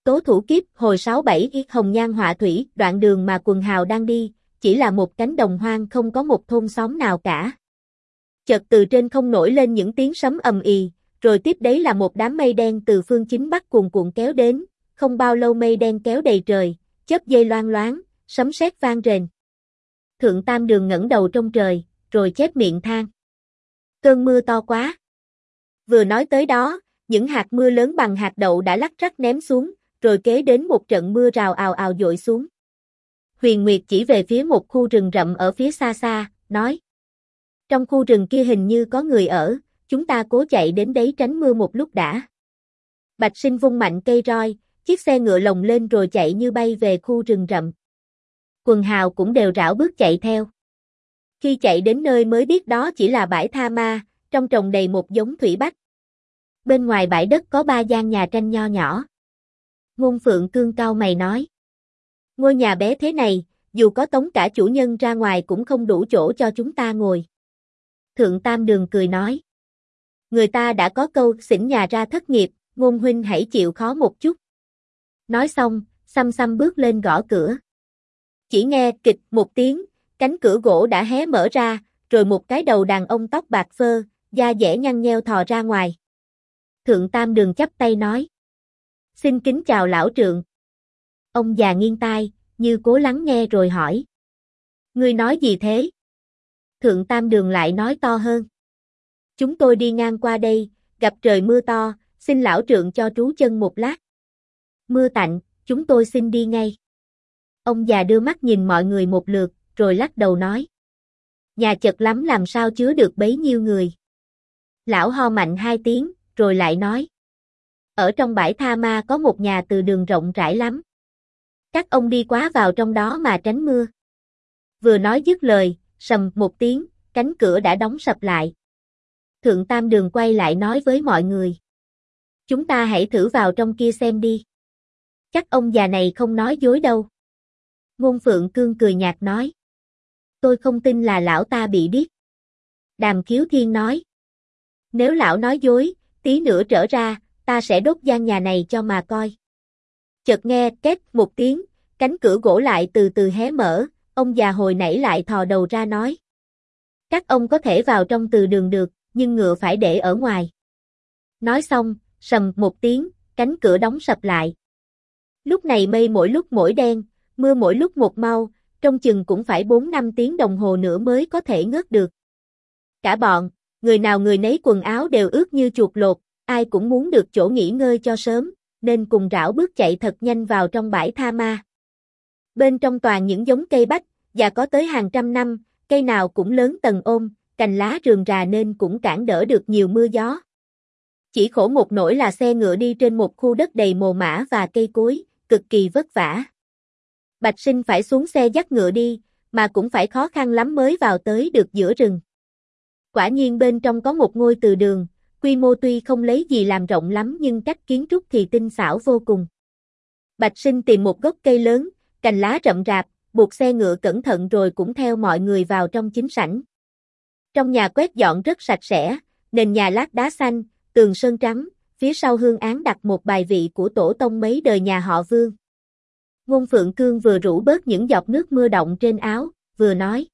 Tố thủ kiếp hồi 67 hồng nhan họa thủy, đoạn đường mà quần hào đang đi, chỉ là một cánh đồng hoang không có một thôn xóm nào cả. Chợt từ trên không nổi lên những tiếng sấm ầm ì, rồi tiếp đấy là một đám mây đen từ phương chính bắc cuồn cuộn kéo đến, không bao lâu mây đen kéo đầy trời, chớp giây loang loáng, sấm sét vang rền. Thượng Tam Đường ngẩng đầu trong trời, rồi chép miệng than. Cơn mưa to quá. Vừa nói tới đó, những hạt mưa lớn bằng hạt đậu đã lắc rắc ném xuống, rồi kế đến một trận mưa rào ào ào dội xuống. Huyền Nguyệt chỉ về phía một khu rừng rậm ở phía xa xa, nói. Trong khu rừng kia hình như có người ở, chúng ta cố chạy đến đấy tránh mưa một lúc đã. Bạch Sinh vung mạnh cây roi, chiếc xe ngựa lồng lên rồi chạy như bay về khu rừng rậm. Quần hào cũng đều rảo bước chạy theo. Khi chạy đến nơi mới biết đó chỉ là bãi tha ma, trong trồng đầy một giống thủy bách. Bên ngoài bãi đất có 3 gian nhà tranh nho nhỏ. Ngôn Phượng Cương cau mày nói. Ngôi nhà bé thế này, dù có tống cả chủ nhân ra ngoài cũng không đủ chỗ cho chúng ta ngồi. Thượng Tam Đường cười nói. Người ta đã có câu xỉn nhà ra thất nghiệp, Ngôn huynh hãy chịu khó một chút. Nói xong, xăm xăm bước lên gõ cửa. Chỉ nghe kịch một tiếng, cánh cửa gỗ đã hé mở ra, rồi một cái đầu đàn ông tóc bạc phơ, da dẻ nhăn nheo thò ra ngoài. Thượng Tam Đường chắp tay nói. Xin kính chào lão trượng. Ông già nghiêng tai, như cố lắng nghe rồi hỏi. Ngươi nói gì thế? Thượng Tam Đường lại nói to hơn. Chúng tôi đi ngang qua đây, gặp trời mưa to, xin lão trượng cho trú chân một lát. Mưa tạnh, chúng tôi xin đi ngay. Ông già đưa mắt nhìn mọi người một lượt, rồi lắc đầu nói. Nhà chật lắm làm sao chứa được bấy nhiêu người. Lão ho mạnh 2 tiếng, rồi lại nói. Ở trong bãi tha ma có một nhà từ đường rộng rãi lắm. Các ông đi quá vào trong đó mà tránh mưa. Vừa nói dứt lời, sầm một tiếng, cánh cửa đã đóng sập lại. Thượng Tam Đường quay lại nói với mọi người. Chúng ta hãy thử vào trong kia xem đi. Chắc ông già này không nói dối đâu. Ngôn Phượng Cương cười nhạt nói. Tôi không tin là lão ta bị điếc. Đàm Khiếu Thiên nói. Nếu lão nói dối, tí nữa trở ra, ta sẽ đốt gian nhà này cho mà coi. Chợt nghe két một tiếng, cánh cửa gỗ lại từ từ hé mở, ông già hồi nãy lại thò đầu ra nói. Các ông có thể vào trong từ đường được, nhưng ngựa phải để ở ngoài. Nói xong, sầm một tiếng, cánh cửa đóng sập lại. Lúc này mây mỗi lúc mỗi đen, mưa mỗi lúc một mau, trông chừng cũng phải 4-5 tiếng đồng hồ nữa mới có thể ngớt được. Cả bọn, người nào người nấy quần áo đều ướt như chuột lột, ai cũng muốn được chỗ nghỉ ngơi cho sớm, nên cùng rảo bước chạy thật nhanh vào trong bãi tha ma. Bên trong toàn những giống cây bách, già có tới hàng trăm năm, cây nào cũng lớn tầng ôm, cành lá rườm rà nên cũng cản đỡ được nhiều mưa gió. Chỉ khổ một nỗi là xe ngựa đi trên một khu đất đầy mồ mả và cây cối, cực kỳ vất vả. Bạch Sinh phải xuống xe dắt ngựa đi, mà cũng phải khó khăn lắm mới vào tới được giữa rừng. Quả nhiên bên trong có một ngôi từ đường, quy mô tuy không lấy gì làm rộng lắm nhưng cách kiến trúc thì tinh xảo vô cùng. Bạch Sinh tìm một gốc cây lớn, cành lá rậm rạp, buộc xe ngựa cẩn thận rồi cũng theo mọi người vào trong chính sảnh. Trong nhà quét dọn rất sạch sẽ, nền nhà lát đá xanh, tường sơn trắng, phía sau hương án đặt một bài vị của tổ tông mấy đời nhà họ Vương. Ngôn Phượng Cương vừa rũ bớt những giọt nước mưa đọng trên áo, vừa nói.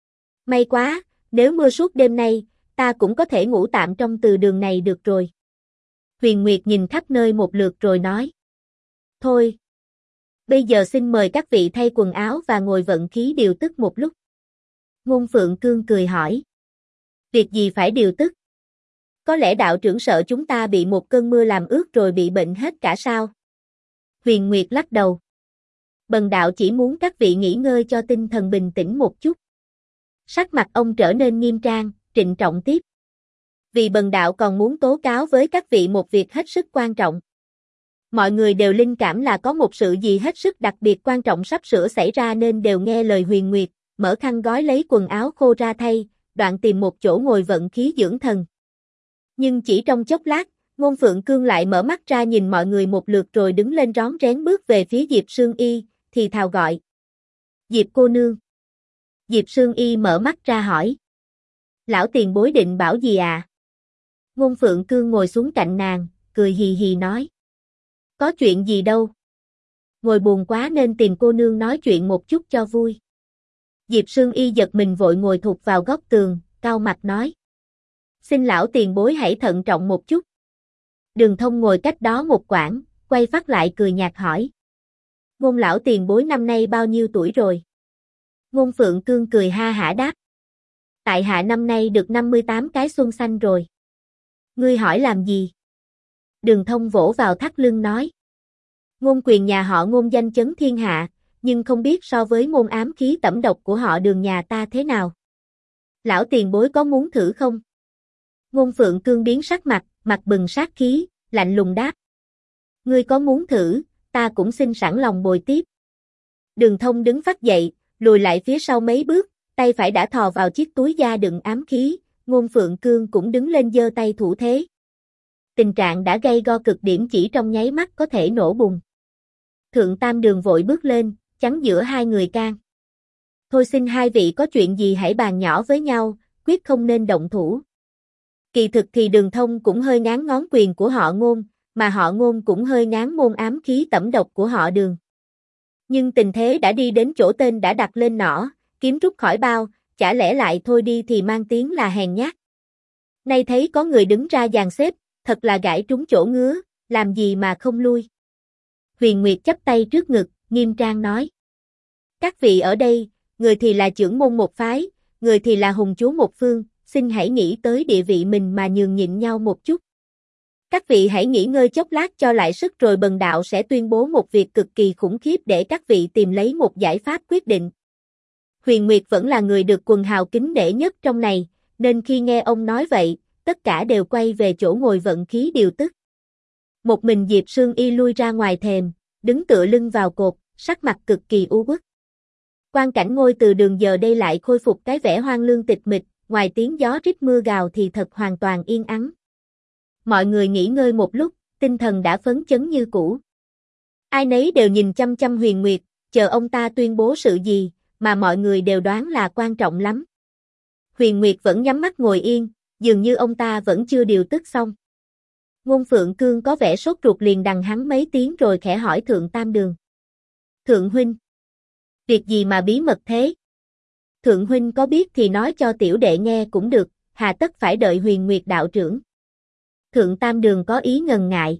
May quá, nếu mưa suốt đêm nay, ta cũng có thể ngủ tạm trong từ đường này được rồi. Huyền Nguyệt nhìn khắp nơi một lượt rồi nói. Thôi. Bây giờ xin mời các vị thay quần áo và ngồi vận khí điều tức một lúc. Ngôn Phượng Cương cười hỏi. Việc gì phải điều tức? Có lẽ đạo trưởng sợ chúng ta bị một cơn mưa làm ướt rồi bị bệnh hết cả sao? Huyền Nguyệt lắc đầu. Bần đạo chỉ muốn các vị nghỉ ngơi cho tinh thần bình tĩnh một chút. Sắc mặt ông trở nên nghiêm trang, trịnh trọng tiếp. Vì bần đạo còn muốn tố cáo với các vị một việc hết sức quan trọng. Mọi người đều linh cảm là có một sự gì hết sức đặc biệt quan trọng sắp sửa xảy ra nên đều nghe lời Huyền Nguyệt, mở khăn gói lấy quần áo khô ra thay, đoạn tìm một chỗ ngồi vận khí dưỡng thần. Nhưng chỉ trong chốc lát, Ngôn Phượng Cương lại mở mắt ra nhìn mọi người một lượt rồi đứng lên rón rén bước về phía Diệp Sương Y, thì thào gọi. Diệp cô nương. Diệp Sương Y mở mắt ra hỏi. Lão tiền bối định bảo gì à? Ngôn Phượng Cương ngồi xuống cạnh nàng, cười hì hì nói. Có chuyện gì đâu, ngồi buồn quá nên tìm cô nương nói chuyện một chút cho vui. Diệp Sương Y giật mình vội ngồi thụt vào góc tường, cau mặt nói. Xin lão tiền bối hãy thận trọng một chút. Đường Thông ngồi cách đó một quãng, quay phát lại cười nhạt hỏi. Ngôn lão tiền bối năm nay bao nhiêu tuổi rồi? Ngôn Phượng Cương cười ha hả đáp. Tại hạ năm nay được 58 cái xuân xanh rồi. Ngươi hỏi làm gì? Đường Thông vỗ vào thắt lưng nói. Ngôn quyền nhà họ Ngôn danh chấn thiên hạ, nhưng không biết so với môn ám khí tẩm độc của họ Đường nhà ta thế nào. Lão tiền bối có muốn thử không? Ngôn Phượng Cương biến sắc mặt, mặt bừng sát khí, lạnh lùng đáp. Ngươi có muốn thử, ta cũng xin sẵn lòng bồi tiếp. Đường Thông đứng phắt dậy, lùi lại phía sau mấy bước, tay phải đã thò vào chiếc túi da đựng ám khí, Ngôn Phượng Cương cũng đứng lên giơ tay thủ thế. Tình trạng đã gay go cực điểm, chỉ trong nháy mắt có thể nổ bùng. Thượng Tam Đường vội bước lên, chắn giữa hai người can. Thôi xin hai vị có chuyện gì hãy bàn nhỏ với nhau, quyết không nên động thủ. Kỳ thực thì Đường Thông cũng hơi ngán ngón quyền của họ Ngôn, mà họ Ngôn cũng hơi ngán môn ám khí tẩm độc của họ Đường. Nhưng tình thế đã đi đến chỗ tên đã đặt lên nỏ, kiếm rút khỏi bao, chả lẽ lại thôi đi thì mang tiếng là hèn nhát. Nay thấy có người đứng ra dàn xếp, thật là gãi trúng chỗ ngứa, làm gì mà không lui. Huyền Nguyệt chắp tay trước ngực, nghiêm trang nói. Các vị ở đây, người thì là trưởng môn một phái, người thì là hùng chúa một phương, xin hãy nghĩ tới địa vị mình mà nhường nhịn nhau một chút. Các vị hãy nghỉ ngơi chốc lát cho lại sức rồi bần đạo sẽ tuyên bố một việc cực kỳ khủng khiếp để các vị tìm lấy một giải pháp quyết định. Huyền Nguyệt vẫn là người được quần hào kính nể nhất trong này, nên khi nghe ông nói vậy, tất cả đều quay về chỗ ngồi vận khí điều tức. Một mình Diệp Sương Y lui ra ngoài thềm, đứng tựa lưng vào cột, sắc mặt cực kỳ u uất. Quang cảnh Ngôi Từ Đường giờ đây lại khôi phục cái vẻ hoang lương tịch mịch, ngoài tiếng gió rít mưa gào thì thật hoàn toàn yên ắng. Mọi người nghỉ ngơi một lúc, tinh thần đã phấn chấn như cũ. Ai nấy đều nhìn chăm chăm Huyền Nguyệt, chờ ông ta tuyên bố sự gì, mà mọi người đều đoán là quan trọng lắm. Huyền Nguyệt vẫn nhắm mắt ngồi yên, dường như ông ta vẫn chưa điều tức xong. Ngôn Phượng Cương có vẻ sốt ruột liền đằng hắn mấy tiếng rồi khẽ hỏi Thượng Tam Đường. Thượng huynh, việc gì mà bí mật thế? Thượng huynh có biết thì nói cho tiểu đệ nghe cũng được, hà tất phải đợi Huyền Nguyệt đạo trưởng. Thượng Tam Đường có ý ngần ngại.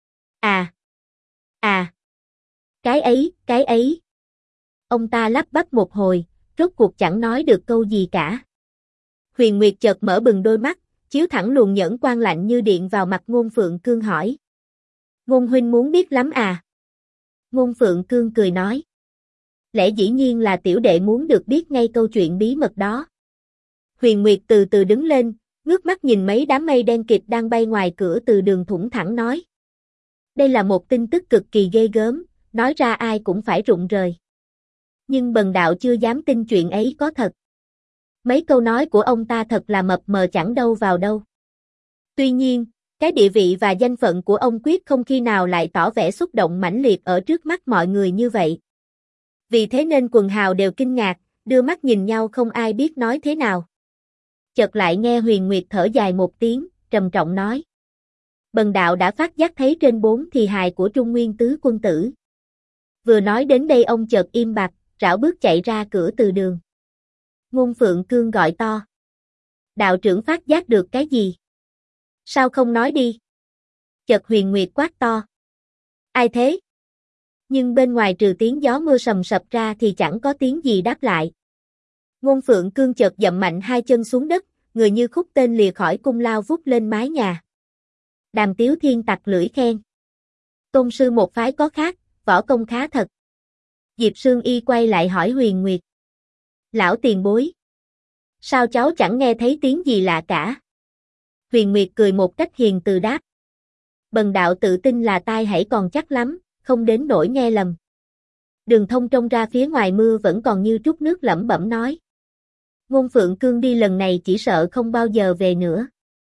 Cái ấy. Ông ta lắp bắp một hồi, rốt cuộc chẳng nói được câu gì cả. Huyền Nguyệt chợt mở bừng đôi mắt, chiếu thẳng luồng nhẫn quang lạnh như điện vào mặt Ngôn Phượng Cương hỏi. Ngôn huynh muốn biết lắm à? Ngôn Phượng Cương cười nói. Lẽ dĩ nhiên là tiểu đệ muốn được biết ngay câu chuyện bí mật đó. Huyền Nguyệt từ từ đứng lên, ngước mắt nhìn mấy đám mây đen kịt đang bay ngoài cửa Từ Đường thủng thẳng nói. Đây là một tin tức cực kỳ ghê gớm, nói ra ai cũng phải rụng rời. Nhưng bần đạo chưa dám tin chuyện ấy có thật. Mấy câu nói của ông ta thật là mập mờ chẳng đâu vào đâu. Tuy nhiên, cái địa vị và danh phận của ông quyết không khi nào lại tỏ vẻ xúc động mãnh liệt ở trước mắt mọi người như vậy. Vì thế nên quần hào đều kinh ngạc, đưa mắt nhìn nhau không ai biết nói thế nào. Chợt lại nghe Huyền Nguyệt thở dài một tiếng, trầm trọng nói. Bần đạo đã phát giác thấy trên 4 thi hài của Trung Nguyên tứ quân tử. Vừa nói đến đây ông chợt im bặt, rảo bước chạy ra cửa Từ Đường. Ngôn Phượng Cương gọi to. Đạo trưởng phát giác được cái gì? Sao không nói đi? Chợt Huyền Nguyệt quát to. Ai thế? Nhưng bên ngoài trừ tiếng gió mưa sầm sập ra thì chẳng có tiếng gì đáp lại. Ngôn Phượng Cương chợt dậm mạnh hai chân xuống đất, người như khúc tên lìa khỏi cung lao vút lên mái nhà. Đàm Tiếu Thiên tặc lưỡi khen. Tôn sư một phái có khác, võ công khá thật. Diệp Sương Y quay lại hỏi Huyền Nguyệt. Lão tiền bối. Sao cháu chẳng nghe thấy tiếng gì lạ cả? Huyền Nguyệt cười một cách hiền từ đáp. Bần đạo tự tin là tai hãy còn chắc lắm, không đến nỗi nghe lầm. Đường Thông trông ra phía ngoài mưa vẫn còn như trút nước lẩm bẩm nói. Ngôn Phượng Cương đi lần này chỉ sợ không bao giờ về nữa.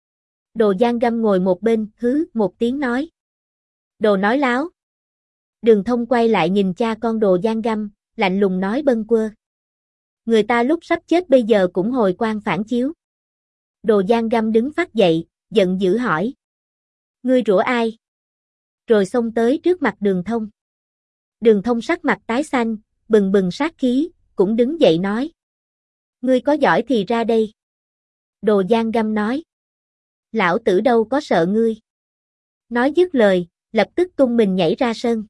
Đồ Giang Găm ngồi một bên, hứ một tiếng nói. Đồ nói láo. Đường Thông quay lại nhìn cha con Đồ Giang Găm, lạnh lùng nói bâng quơ. Người ta lúc sắp chết bây giờ cũng hồi quan phản chiếu. Đồ Giang Găm đứng phắt dậy, giận dữ hỏi. Ngươi rủa ai? Rồi xông tới trước mặt Đường Thông. Đường Thông sắc mặt tái xanh, bừng bừng sát khí, cũng đứng dậy nói. Ngươi có giỏi thì ra đây. Đồ Giang Găm nói. Lão tử đâu có sợ ngươi. Nói dứt lời, lập tức tung mình nhảy ra sân.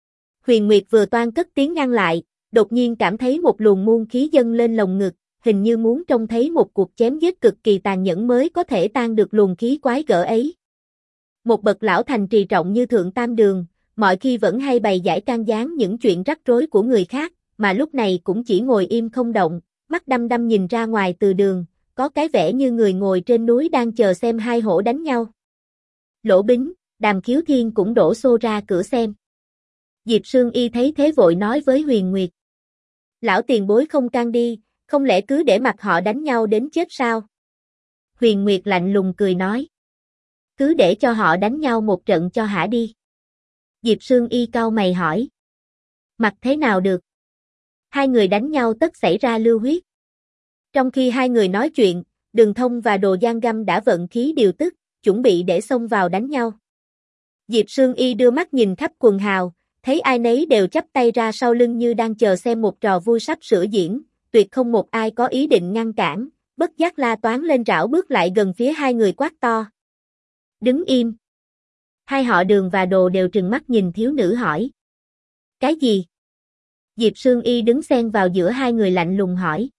Huyền Nguyệt vừa toan cất tiếng ngăn lại, đột nhiên cảm thấy một luồng muôn khí dâng lên lồng ngực, hình như muốn trông thấy một cuộc chém giết cực kỳ tàn nhẫn mới có thể tan được luồng khí quái gở ấy. Một bậc lão thành trì trọng như Thượng Tam Đường, mọi khi vẫn hay bày giải can gián những chuyện rắc rối của người khác, mà lúc này cũng chỉ ngồi im không động, mắt đăm đăm nhìn ra ngoài từ đường, có cái vẻ như người ngồi trên núi đang chờ xem hai hổ đánh nhau. Lỗ Bính, Đàm Khiếu Thiên cũng đổ xô ra cửa xem. Diệp Sương Y thấy thế vội nói với Huyền Nguyệt. Lão tiền bối không can đi, không lẽ cứ để mặc họ đánh nhau đến chết sao? Huyền Nguyệt lạnh lùng cười nói. Cứ để cho họ đánh nhau một trận cho hả đi. Diệp Sương Y cau mày hỏi. Mặc thế nào được? Hai người đánh nhau tất xảy ra lưu huyết. Trong khi hai người nói chuyện, Đường Thông và Đồ Giang Găm đã vận khí điều tức, chuẩn bị để xông vào đánh nhau. Diệp Sương Y đưa mắt nhìn khắp quần hào, thấy ai nấy đều chắp tay ra sau lưng như đang chờ xem một trò vui sắp sửa diễn, tuyệt không một ai có ý định ngăn cản, bất giác la toán lên rảo bước lại gần phía hai người quát to. Đứng im. Hai họ Đường và Đồ đều trừng mắt nhìn thiếu nữ hỏi. Cái gì? Diệp Sương Y đứng xen vào giữa hai người lạnh lùng hỏi.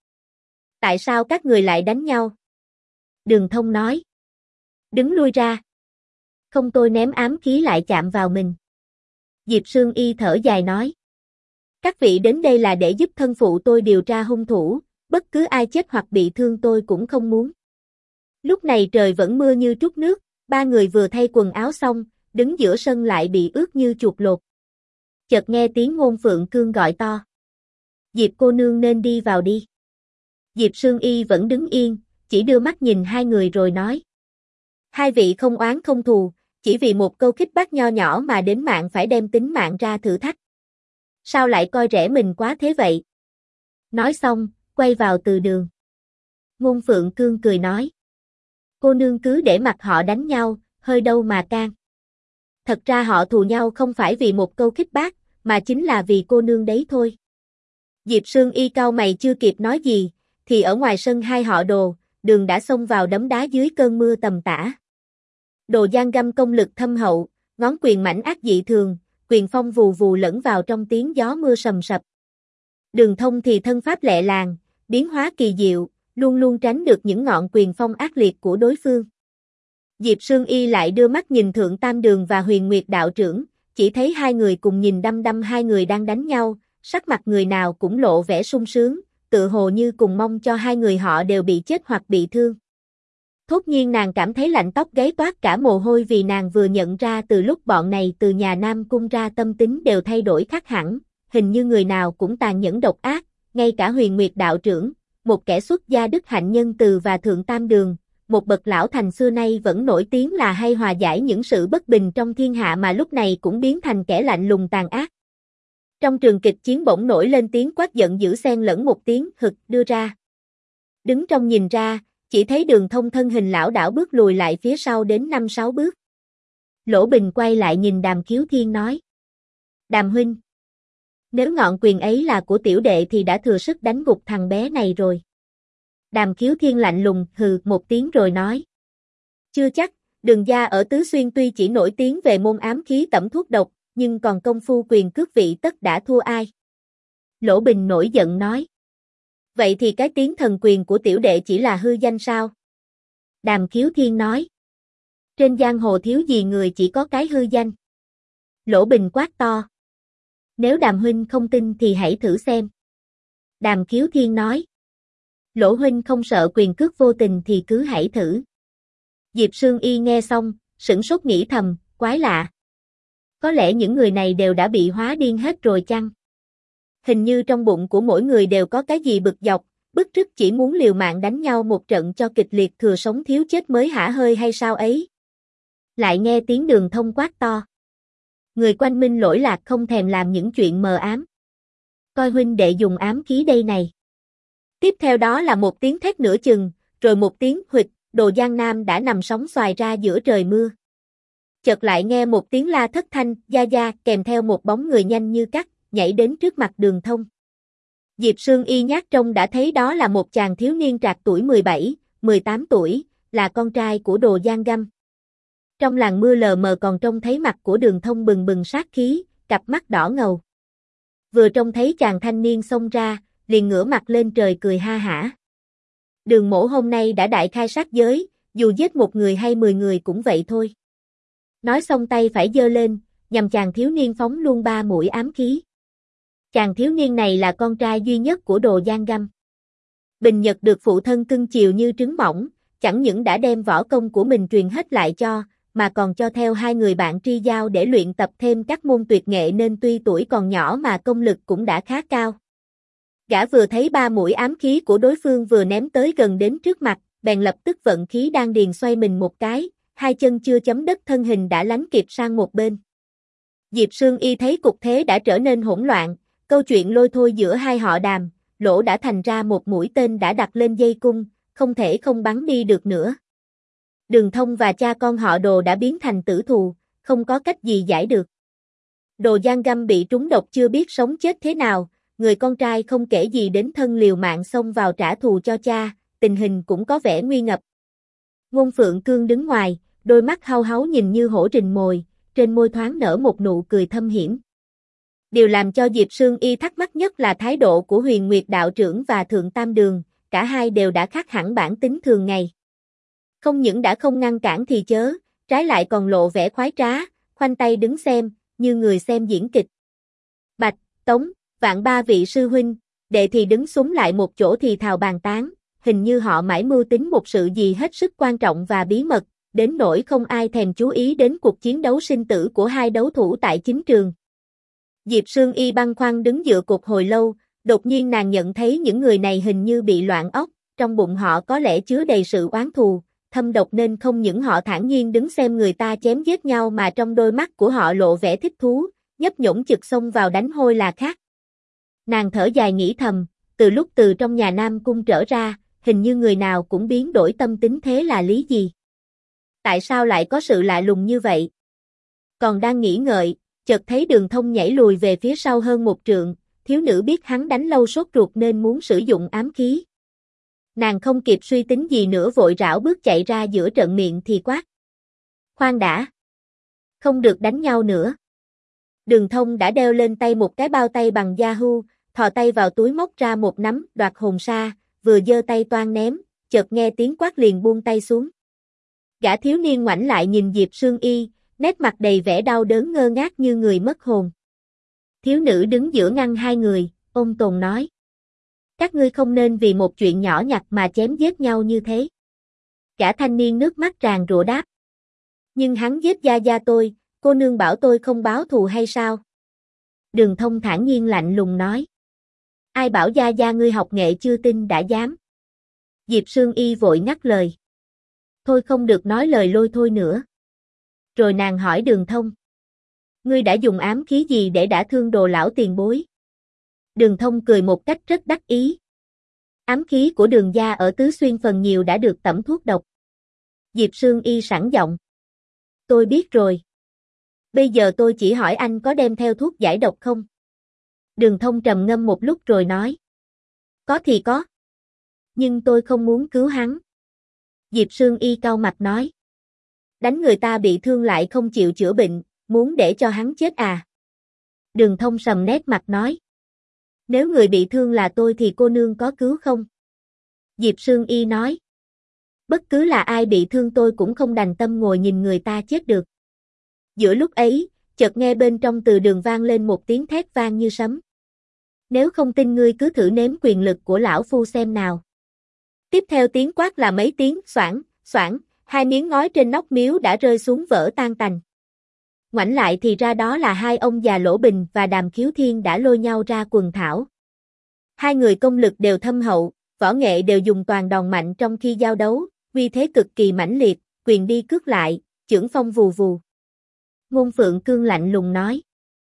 Tại sao các người lại đánh nhau? Đường Thông nói. Đứng lui ra. Không tôi ném ám khí lại chạm vào mình. Diệp Sương Y thở dài nói. Các vị đến đây là để giúp thân phụ tôi điều tra hung thủ, bất cứ ai chết hoặc bị thương tôi cũng không muốn. Lúc này trời vẫn mưa như trút nước, ba người vừa thay quần áo xong, đứng giữa sân lại bị ướt như chuột lột. Chợt nghe tiếng Ngôn Phượng Cương gọi to. Diệp cô nương nên đi vào đi. Diệp Sương Y vẫn đứng yên, chỉ đưa mắt nhìn hai người rồi nói. Hai vị không oán không thù, chỉ vì một câu khích bác nho nhỏ mà đến mạng phải đem tính mạng ra thử thách. Sao lại coi rẻ mình quá thế vậy? Nói xong, quay vào từ đường. Ngôn Phượng Cương cười nói. Cô nương cứ để mặc họ đánh nhau, hơi đâu mà can. Thật ra họ thù nhau không phải vì một câu khích bác, mà chính là vì cô nương đấy thôi. Diệp Sương Y cau mày chưa kịp nói gì, thì ở ngoài sân hai họ Đồ, Đường đã xông vào đấm đá dưới cơn mưa tầm tã. Đồ Giang Găm công lực thâm hậu, ngón quyền mãnh ác dị thường, quyền phong vù vù lẫn vào trong tiếng gió mưa sầm sập. Đường Thông thì thân pháp lẹ làng, biến hóa kỳ diệu, luôn luôn tránh được những ngọn quyền phong ác liệt của đối phương. Diệp Sương Y lại đưa mắt nhìn Thượng Tam Đường và Huyền Nguyệt đạo trưởng, chỉ thấy hai người cùng nhìn đăm đăm hai người đang đánh nhau, sắc mặt người nào cũng lộ vẻ sung sướng, tự hồ như cùng mong cho hai người họ đều bị chết hoặc bị thương. Thốt nhiên nàng cảm thấy lạnh tóc gáy toát cả mồ hôi vì nàng vừa nhận ra từ lúc bọn này từ nhà Nam Cung ra tâm tính đều thay đổi khác hẳn, hình như người nào cũng tàn nhẫn độc ác, ngay cả Huyền Nguyệt đạo trưởng, một kẻ xuất gia đức hạnh nhân từ và Thượng Tam Đường, một bậc lão thành xưa nay vẫn nổi tiếng là hay hòa giải những sự bất bình trong thiên hạ mà lúc này cũng biến thành kẻ lạnh lùng tàn ác. Trong trường kịch chiến bỗng nổi lên tiếng quát giận dữ xen lẫn một tiếng hực đưa ra. Đứng trong nhìn ra, chỉ thấy Đường Thông thân hình lão đảo bước lùi lại phía sau đến 5-6 bước. Lỗ Bình quay lại nhìn Đàm Khiếu Thiên nói. Đàm huynh, nếu ngọn quyền ấy là của tiểu đệ thì đã thừa sức đánh gục thằng bé này rồi. Đàm Khiếu Thiên lạnh lùng hừ một tiếng rồi nói. Chưa chắc, Đường gia ở Tứ Xuyên tuy chỉ nổi tiếng về môn ám khí tẩm thuốc độc, nhưng còn công phu quyền cước vị tất đã thua ai. Lỗ Bình nổi giận nói. Vậy thì cái tiếng thần quyền của tiểu đệ chỉ là hư danh sao? Đàm Khiếu Thiên nói. Trên giang hồ thiếu gì người chỉ có cái hư danh. Lỗ Bình quát to. Nếu Đàm huynh không tin thì hãy thử xem. Đàm Khiếu Thiên nói. Lỗ huynh không sợ quyền cước vô tình thì cứ hãy thử. Diệp Sương Y nghe xong, sửng sốt nghĩ thầm, quái lạ. Có lẽ những người này đều đã bị hóa điên hết rồi chăng? Hình như trong bụng của mỗi người đều có cái gì bực dọc, bức rứt chỉ muốn liều mạng đánh nhau một trận cho kịch liệt thừa sống thiếu chết mới hả hơi hay sao ấy. Lại nghe tiếng Đường Thông quát to. Người quanh minh lỗi lạc không thèm làm những chuyện mờ ám. Coi huynh đệ dùng ám khí đây này. Tiếp theo đó là một tiếng thét nửa chừng, rồi một tiếng huỵch, Đồ Giang Nam đã nằm sóng xoài ra giữa trời mưa. Chợt lại nghe một tiếng la thất thanh, gia gia, kèm theo một bóng người nhanh như cắt, nhảy đến trước mặt Đường Thông. Diệp Sương Y nhát trông đã thấy đó là một chàng thiếu niên trạc tuổi 17, 18 tuổi, là con trai của Đồ Giang Găm. Trong làn mưa lờ mờ còn trông thấy mặt của Đường Thông bừng bừng sát khí, cặp mắt đỏ ngầu. Vừa trông thấy chàng thanh niên xông ra, liền ngửa mặt lên trời cười ha hả. Đường mỗ hôm nay đã đại khai sát giới, dù giết một người hay 10 người cũng vậy thôi. Nói xong tay phải giơ lên, nhằm chàng thiếu niên phóng luôn 3 mũi ám khí. Chàng thiếu niên này là con trai duy nhất của Đồ Giang Găm. Bình Nhật được phụ thân cưng chiều như trứng mỏng, chẳng những đã đem võ công của mình truyền hết lại cho, mà còn cho theo 2 người bạn tri giao để luyện tập thêm các môn tuyệt nghệ nên tuy tuổi còn nhỏ mà công lực cũng đã khá cao. Gã vừa thấy 3 mũi ám khí của đối phương vừa ném tới gần đến trước mặt, bèn lập tức vận khí đan điền xoay mình một cái, 2 chân chưa chấm đất thân hình đã lánh kịp sang một bên. Diệp Sương Y thấy cục thế đã trở nên hỗn loạn, câu chuyện lôi thôi giữa hai họ Đàm, Lỗ đã thành ra một mũi tên đã đặt lên dây cung, không thể không bắn đi được nữa. Đường Thông và cha con họ Đồ đã biến thành tử thù, không có cách gì giải được. Đồ Giang Găm bị trúng độc chưa biết sống chết thế nào, người con trai không kể gì đến thân liều mạng xông vào trả thù cho cha, tình hình cũng có vẻ nguy ngập. Ngôn Phượng Cương đứng ngoài, đôi mắt hau háu nhìn như hổ rình mồi, trên môi thoáng nở một nụ cười thâm hiểm. Điều làm cho Diệp Sương Y thắc mắc nhất là thái độ của Huyền Nguyệt đạo trưởng và Thượng Tam Đường, cả hai đều đã khác hẳn bản tính thường ngày. Không những đã không ngăn cản thì chớ, trái lại còn lộ vẻ khoái trá, khoanh tay đứng xem, như người xem diễn kịch. Bạch, Tống, Vạn ba vị sư huynh, đệ thì đứng súng lại một chỗ thì thào bàn tán, hình như họ mãi mưu tính một sự gì hết sức quan trọng và bí mật, đến nỗi không ai thèm chú ý đến cuộc chiến đấu sinh tử của hai đấu thủ tại chính trường. Diệp Sương Y băn khoăn đứng dựa cột hồi lâu, đột nhiên nàng nhận thấy những người này hình như bị loạn óc, trong bụng họ có lẽ chứa đầy sự oán thù, thâm độc nên không những họ thản nhiên đứng xem người ta chém giết nhau mà trong đôi mắt của họ lộ vẻ thích thú, nhấp nhổm chực xông vào đánh hôi là khác. Nàng thở dài nghĩ thầm, từ lúc từ trong nhà Nam Cung trở ra, hình như người nào cũng biến đổi tâm tính thế là lý gì? Tại sao lại có sự lạ lùng như vậy? Còn đang nghĩ ngợi, chợt thấy Đường Thông nhảy lùi về phía sau hơn 1 trượng, thiếu nữ biết hắn đánh lâu sốt ruột nên muốn sử dụng ám khí. Nàng không kịp suy tính gì nữa vội rảo bước chạy ra giữa trận miệng thì quát. Khoan đã! Không được đánh nhau nữa. Đường Thông đã đeo lên tay một cái bao tay bằng da hưu, thò tay vào túi móc ra một nắm đoạt hồn sa, vừa giơ tay toan ném, chợt nghe tiếng quát liền buông tay xuống. Gã thiếu niên ngoảnh lại nhìn Diệp Sương Y, nét mặt đầy vẻ đau đớn ngơ ngác như người mất hồn. Thiếu nữ đứng giữa ngăn hai người, ôn tồn nói. Các ngươi không nên vì một chuyện nhỏ nhặt mà chém giết nhau như thế. Gã thanh niên nước mắt tràn rụa đáp. Nhưng hắn giết gia gia tôi, cô nương bảo tôi không báo thù hay sao? Đường Thông thản nhiên lạnh lùng nói. Ai bảo gia gia ngươi học nghệ chưa tin đã dám. Diệp Sương Y vội ngắt lời. Thôi không được nói lời lôi thôi nữa. Rồi nàng hỏi Đường Thông. Ngươi đã dùng ám khí gì để đả thương Đồ lão tiền bối? Đường Thông cười một cách rất đắc ý. Ám khí của Đường gia ở Tứ Xuyên phần nhiều đã được tẩm thuốc độc. Diệp Sương Y sẵn giọng. Tôi biết rồi. Bây giờ tôi chỉ hỏi anh có đem theo thuốc giải độc không? Đường Thông trầm ngâm một lúc rồi nói. Có thì có. Nhưng tôi không muốn cứu hắn. Diệp Sương Y cau mặt nói. Đánh người ta bị thương lại không chịu chữa bệnh, muốn để cho hắn chết à? Đường Thông sầm nét mặt nói. Nếu người bị thương là tôi thì cô nương có cứu không? Diệp Sương Y nói. Bất cứ là ai bị thương tôi cũng không đành tâm ngồi nhìn người ta chết được. Giữa lúc ấy, chợt nghe bên trong từ đường vang lên một tiếng thét vang như sấm. Nếu không tin ngươi cứ thử nếm quyền lực của lão phu xem nào. Tiếp theo tiếng quát là mấy tiếng xoảng, xoảng, 2 miếng ngói trên nóc miếu đã rơi xuống vỡ tan tành. Ngoảnh lại thì ra đó là 2 ông già Lỗ Bình và Đàm Khiếu Thiên đã lôi nhau ra quần thảo. 2 người công lực đều thâm hậu, võ nghệ đều dùng toàn đòn mạnh trong khi giao đấu, uy thế cực kỳ mãnh liệt, quyền đi cước lại, chưởng phong vù vù. Ngôn Phượng Cương lạnh lùng nói.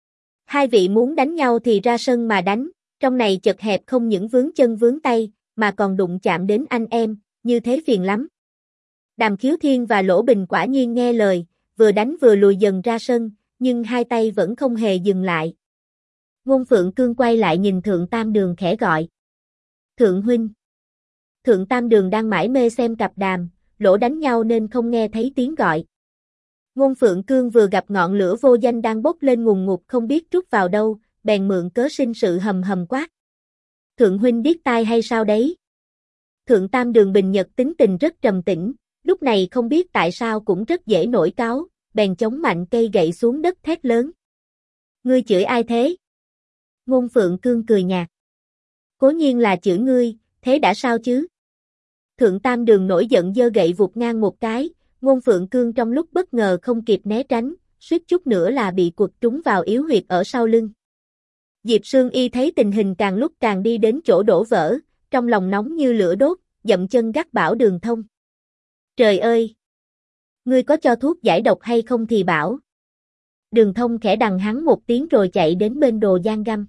2 vị muốn đánh nhau thì ra sân mà đánh, trong này chật hẹp không những vướng chân vướng tay, mà còn đụng chạm đến anh em, như thế phiền lắm. Đàm Khiếu Thiên và Lỗ Bình quả nhiên nghe lời, vừa đánh vừa lùi dần ra sân, nhưng 2 tay vẫn không hề dừng lại. Ngôn Phượng Cương quay lại nhìn Thượng Tam Đường khẽ gọi. Thượng huynh. Thượng Tam Đường đang mải mê xem cặp đàm, lỗ đánh nhau nên không nghe thấy tiếng gọi. Ngôn Phượng Cương vừa gặp ngọn lửa vô danh đang bốc lên ngùn ngụt không biết trút vào đâu, bèn mượn cớ sinh sự hầm hầm quát. Thượng huynh điếc tai hay sao đấy? Thượng Tam Đường bình nhật tính tình rất trầm tĩnh, lúc này không biết tại sao cũng rất dễ nổi cáu, bèn chống mạnh cây gậy xuống đất thét lớn. Ngươi chửi ai thế? Ngôn Phượng Cương cười nhạt. Cố nhiên là chửi ngươi, thế đã sao chứ? Thượng Tam Đường nổi giận giơ gậy vụt ngang một cái, Ngôn Phượng Cương trong lúc bất ngờ không kịp né tránh, suýt chút nữa là bị quật trúng vào yếu huyệt ở sau lưng. Diệp Sương Y thấy tình hình càng lúc càng đi đến chỗ đổ vỡ, trong lòng nóng như lửa đốt, dậm chân gắt bảo Đường Thông. Trời ơi! Ngươi có cho thuốc giải độc hay không thì bảo. Đường Thông khẽ đằng hắn một tiếng rồi chạy đến bên Đồ Giang Găm.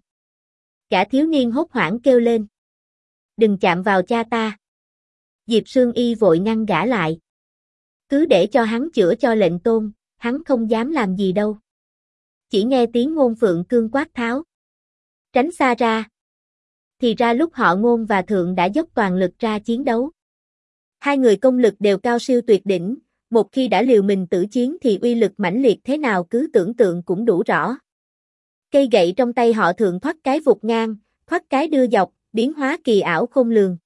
Cả thiếu niên hốt hoảng kêu lên. Đừng chạm vào cha ta. Diệp Sương Y vội ngăn gã lại. Cứ để cho hắn chữa cho lệnh tôn, hắn không dám làm gì đâu. Chỉ nghe tiếng Ngôn Phượng Cương quát tháo. Tránh xa ra. Thì ra lúc họ Ngôn và Thượng đã dốc toàn lực ra chiến đấu. Hai người công lực đều cao siêu tuyệt đỉnh, một khi đã liều mình tử chiến thì uy lực mãnh liệt thế nào cứ tưởng tượng cũng đủ rõ. Cây gậy trong tay họ Thượng thoát cái vụt ngang, thoát cái đưa dọc, biến hóa kỳ ảo khôn lường.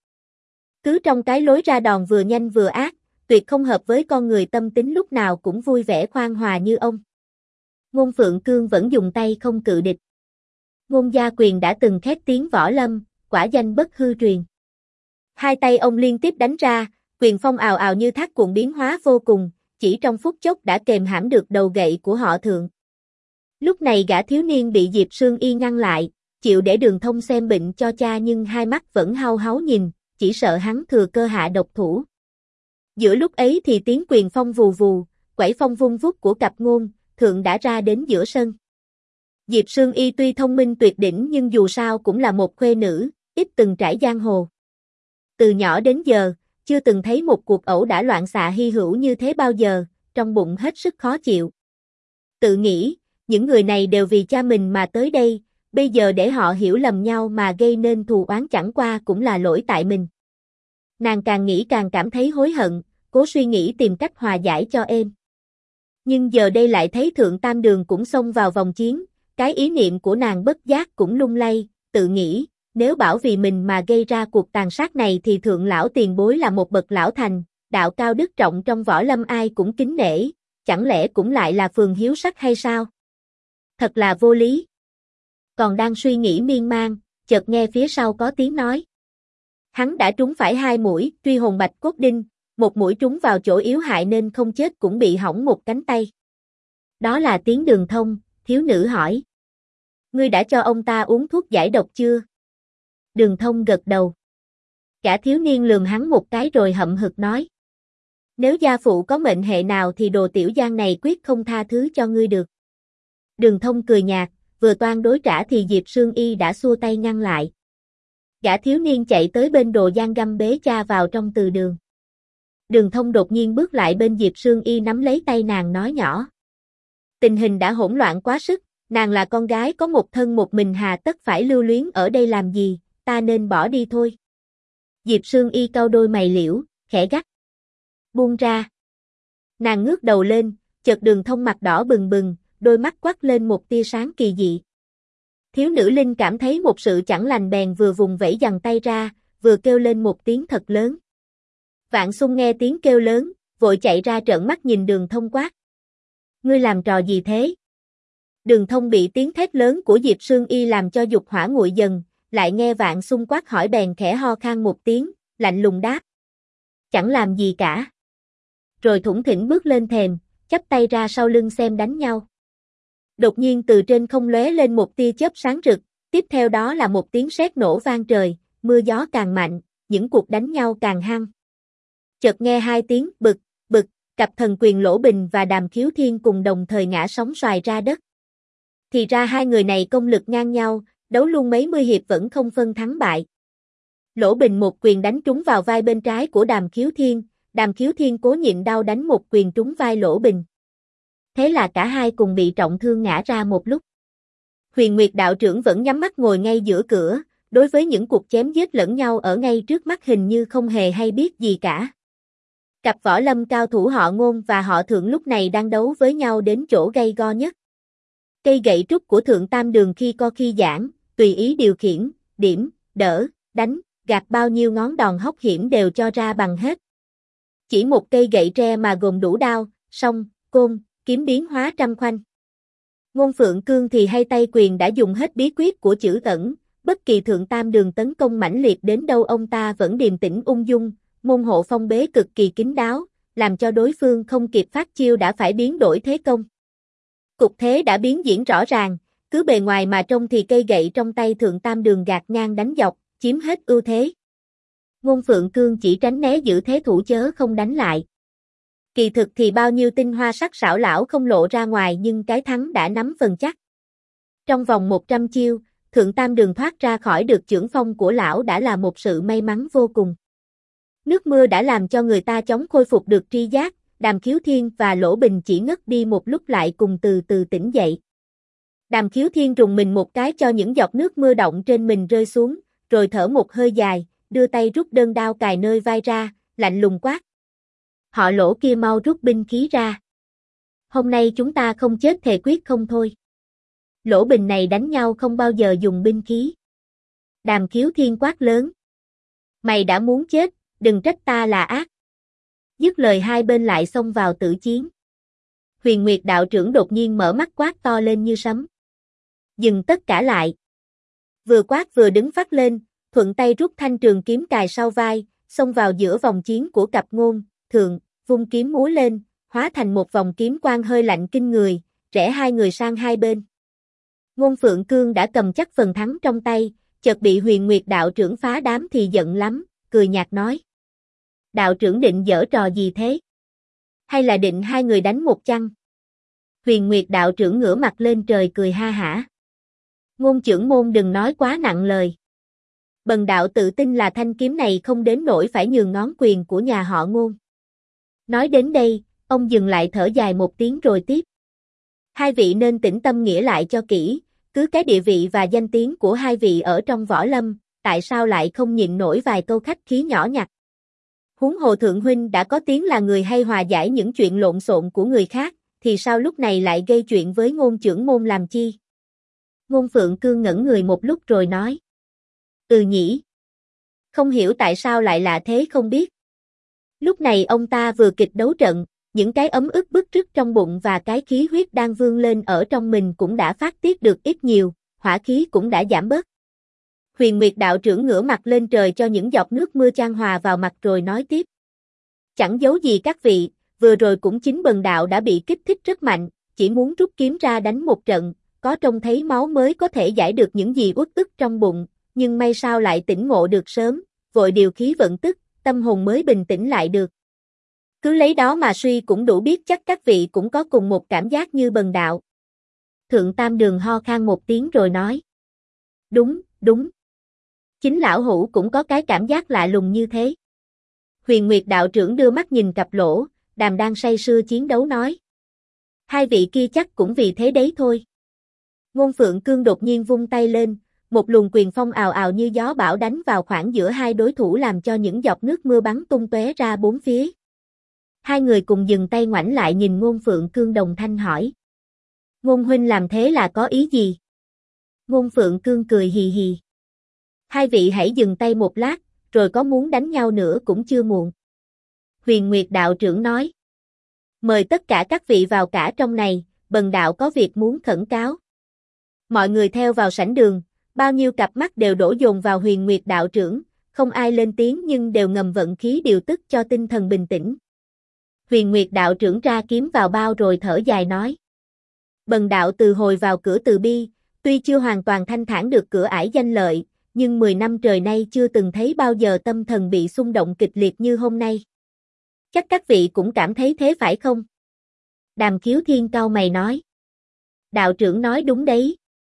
Cứ trong cái lối ra đòn vừa nhanh vừa ác, tuyệt không hợp với con người tâm tính lúc nào cũng vui vẻ khoan hòa như ông. Ngôn Phượng Cương vẫn dùng tay không cự địch. Ngôn Gia Quyền đã từng khét tiếng võ lâm, quả danh bất hư truyền. Hai tay ông liên tiếp đánh ra, quyền phong ào ào như thác cuộn biến hóa vô cùng, chỉ trong phút chốc đã kềm hãm được đầu gậy của họ Thượng. Lúc này gã thiếu niên bị Diệp Sương Y ngăn lại, chịu để Đường Thông xem bệnh cho cha nhưng hai mắt vẫn hau háu nhìn, chỉ sợ hắn thừa cơ hạ độc thủ. Giữa lúc ấy thì tiếng quyền phong vù vù, quẩy phong vung vút của cặp Ngôn, Thượng đã ra đến giữa sân. Diệp Sương Y tuy thông minh tuyệt đỉnh nhưng dù sao cũng là một khuê nữ, ít từng trải giang hồ. Từ nhỏ đến giờ, chưa từng thấy một cuộc ẩu đả loạn xạ hy hữu như thế bao giờ, trong bụng hết sức khó chịu. Tự nghĩ, những người này đều vì cha mình mà tới đây, bây giờ để họ hiểu lầm nhau mà gây nên thù oán chẳng qua cũng là lỗi tại mình. Nàng càng nghĩ càng cảm thấy hối hận, cố suy nghĩ tìm cách hòa giải cho êm. Nhưng giờ đây lại thấy Thượng Tam Đường cũng xông vào vòng chiến, cái ý niệm của nàng bất giác cũng lung lay, tự nghĩ, nếu bảo vì mình mà gây ra cuộc tàn sát này thì Thượng lão tiền bối là một bậc lão thành, đạo cao đức trọng trong võ lâm ai cũng kính nể, chẳng lẽ cũng lại là phường hiếu sắc hay sao? Thật là vô lý. Còn đang suy nghĩ miên man, chợt nghe phía sau có tiếng nói. Hắn đã trúng phải 2 mũi, truy hồn bạch cốt đinh, một mũi trúng vào chỗ yếu hại nên không chết cũng bị hỏng một cánh tay. Đó là tiếng Đường Thông, thiếu nữ hỏi. Ngươi đã cho ông ta uống thuốc giải độc chưa? Đường Thông gật đầu. Cả thiếu niên lườm hắn một cái rồi hậm hực nói. Nếu gia phụ có mệnh hệ nào thì đồ tiểu giang này quyết không tha thứ cho ngươi được. Đường Thông cười nhạt, vừa toan đối trả thì Diệp Sương Y đã xua tay ngăn lại. Gã thiếu niên chạy tới bên Đồ Giang Găm bế cha vào trong từ đường. Đường Thông đột nhiên bước lại bên Diệp Sương Y nắm lấy tay nàng nói nhỏ. Tình hình đã hỗn loạn quá sức, nàng là con gái có một thân một mình hà tất phải lưu luyến ở đây làm gì, ta nên bỏ đi thôi. Diệp Sương Y cau đôi mày liễu, khẽ gắt. Buông ra. Nàng ngước đầu lên, chợt Đường Thông mặt đỏ bừng bừng, đôi mắt quắc lên một tia sáng kỳ dị. Thiếu nữ Linh cảm thấy một sự chẳng lành bèn vừa vùng vẫy giằng tay ra, vừa kêu lên một tiếng thật lớn. Vạn Xung nghe tiếng kêu lớn, vội chạy ra trợn mắt nhìn Đường Thông quát. Ngươi làm trò gì thế? Đường Thông bị tiếng thét lớn của Diệp Sương Y làm cho dục hỏa nguội dần, lại nghe Vạn Xung quát hỏi bèn khẽ ho khan một tiếng, lạnh lùng đáp. Chẳng làm gì cả. Rồi thủng thỉnh bước lên thềm, chắp tay ra sau lưng xem đánh nhau. Đột nhiên từ trên không lóe lên một tia chớp sáng rực, tiếp theo đó là một tiếng sét nổ vang trời, mưa gió càng mạnh, những cuộc đánh nhau càng hăng. Chợt nghe 2 tiếng bực, bực, cặp Thần Quyền Lỗ Bình và Đàm Khiếu Thiên cùng đồng thời ngã sóng xoài ra đất. Thì ra hai người này công lực ngang nhau, đấu luôn mấy mươi hiệp vẫn không phân thắng bại. Lỗ Bình một quyền đánh trúng vào vai bên trái của Đàm Khiếu Thiên, Đàm Khiếu Thiên cố nhịn đau đánh một quyền trúng vai Lỗ Bình. Thế là cả hai cùng bị trọng thương ngã ra một lúc. Huyền Nguyệt đạo trưởng vẫn nhắm mắt ngồi ngay giữa cửa, đối với những cuộc chém giết lẫn nhau ở ngay trước mắt hình như không hề hay biết gì cả. Cặp võ lâm cao thủ họ Ngôn và họ Thượng lúc này đang đấu với nhau đến chỗ gay go nhất. Cây gậy trúc của Thượng Tam Đường khi co khi giãn, tùy ý điều khiển, điểm, đỡ, đánh, gạt bao nhiêu ngón đòn hóc hiểm đều cho ra bằng hết. Chỉ một cây gậy tre mà gồm đủ đao, song, côn, kiếm biến hóa trăm khoanh. Ngôn Phượng Cương thì hay tay quyền đã dùng hết bí quyết của chữ ẩn, bất kỳ Thượng Tam Đường tấn công mãnh liệt đến đâu ông ta vẫn điềm tĩnh ung dung, môn hộ phong bế cực kỳ kín đáo, làm cho đối phương không kịp phát chiêu đã phải biến đổi thế công. Cục thế đã biến diễn rõ ràng, cứ bề ngoài mà trông thì cây gậy trong tay Thượng Tam Đường gạt ngang đánh dọc, chiếm hết ưu thế. Ngôn Phượng Cương chỉ tránh né giữ thế thủ chớ không đánh lại. Kỳ thực thì bao nhiêu tinh hoa sắc sảo lão không lộ ra ngoài nhưng cái thắng đã nắm phần chắc. Trong vòng 100 chiêu, Thượng Tam Đường thoát ra khỏi được chưởng phong của lão đã là một sự may mắn vô cùng. Nước mưa đã làm cho người ta chóng khôi phục được tri giác, Đàm Khiếu Thiên và Lỗ Bình chỉ ngất đi một lúc lại cùng từ từ tỉnh dậy. Đàm Khiếu Thiên rùng mình một cái cho những giọt nước mưa đọng trên mình rơi xuống, rồi thở một hơi dài, đưa tay rút đơn đao cài nơi vai ra, lạnh lùng quát. Họ Lỗ kia mau rút binh khí ra. Hôm nay chúng ta không chết thề quyết không thôi. Lỗ Bình này đánh nhau không bao giờ dùng binh khí. Đàm Khiếu Thiên quát lớn. Mày đã muốn chết, đừng trách ta là ác. Dứt lời hai bên lại xông vào tử chiến. Huyền Nguyệt đạo trưởng đột nhiên mở mắt quát to lên như sấm. Dừng tất cả lại. Vừa quát vừa đứng phắt lên, thuận tay rút thanh trường kiếm cài sau vai, xông vào giữa vòng chiến của cặp Ngôn, Thượng, vung kiếm múa lên, hóa thành một vòng kiếm quang hơi lạnh kinh người, rẽ hai người sang hai bên. Ngôn Phượng Cương đã cầm chắc phần thắng trong tay, chợt bị Huyền Nguyệt đạo trưởng phá đám thì giận lắm, cười nhạt nói. Đạo trưởng định giở trò gì thế? Hay là định hai người đánh một chăng? Huyền Nguyệt đạo trưởng ngửa mặt lên trời cười ha hả. Ngôn trưởng môn đừng nói quá nặng lời. Bần đạo tự tin là thanh kiếm này không đến nỗi phải nhường ngón quyền của nhà họ Ngôn. Nói đến đây, ông dừng lại thở dài một tiếng rồi tiếp. Hai vị nên tĩnh tâm nghĩa lại cho kỹ, cứ cái địa vị và danh tiếng của hai vị ở trong võ lâm, tại sao lại không nhịn nổi vài câu khách khí nhỏ nhặt. Huống hồ Thượng huynh đã có tiếng là người hay hòa giải những chuyện lộn xộn của người khác, thì sao lúc này lại gây chuyện với Ngôn trưởng môn làm chi? Ngôn Phượng Cương ngẩn người một lúc rồi nói. Nhỉ. Không hiểu tại sao lại là thế không biết. Lúc này ông ta vừa kịch đấu trận, những cái ấm ức bức rứt trong bụng và cái khí huyết đang vươn lên ở trong mình cũng đã phát tiết được ít nhiều, hỏa khí cũng đã giảm bớt. Huyền Nguyệt đạo trưởng ngửa mặt lên trời cho những giọt nước mưa chan hòa vào mặt rồi nói tiếp. Chẳng giấu gì các vị, vừa rồi cũng chính bần đạo đã bị kích thích rất mạnh, chỉ muốn rút kiếm ra đánh một trận, có trông thấy máu mới có thể giải được những gì uất ức trong bụng, nhưng may sao lại tỉnh ngộ được sớm, vội điều khí vận tức, tâm hồn mới bình tĩnh lại được. Cứ lấy đó mà suy cũng đủ biết chắc các vị cũng có cùng một cảm giác như bần đạo. Thượng Tam Đường ho khan một tiếng rồi nói. Đúng, đúng. Chính lão hữu cũng có cái cảm giác lạ lùng như thế. Huyền Nguyệt đạo trưởng đưa mắt nhìn cặp Lỗ, Đàm đang say sưa chiến đấu nói. Hai vị kia chắc cũng vì thế đấy thôi. Ngôn Phượng Cương đột nhiên vung tay lên, một luồng quyền phong ào ào như gió bão đánh vào khoảng giữa hai đối thủ làm cho những giọt nước mưa bắn tung tóe ra bốn phía. Hai người cùng dừng tay ngoảnh lại nhìn Ngôn Phượng Cương đồng thanh hỏi. Ngôn huynh làm thế là có ý gì? Ngôn Phượng Cương cười hì hì. Hai vị hãy dừng tay một lát, rồi có muốn đánh nhau nữa cũng chưa muộn. Huyền Nguyệt đạo trưởng nói. Mời tất cả các vị vào cả trong này, bần đạo có việc muốn khẩn cáo. Mọi người theo vào sảnh đường, bao nhiêu cặp mắt đều đổ dồn vào Huyền Nguyệt đạo trưởng, không ai lên tiếng nhưng đều ngầm vận khí điều tức cho tinh thần bình tĩnh. Huyền Nguyệt đạo trưởng ra kiếm vào bao rồi thở dài nói. Bần đạo từ hồi vào cửa Từ Bi, tuy chưa hoàn toàn thanh thản được cửa ải danh lợi, nhưng 10 năm trời nay chưa từng thấy bao giờ tâm thần bị xung động kịch liệt như hôm nay. Chắc các vị cũng cảm thấy thế phải không? Đàm Khiếu Thiên cau mày nói. Đạo trưởng nói đúng đấy.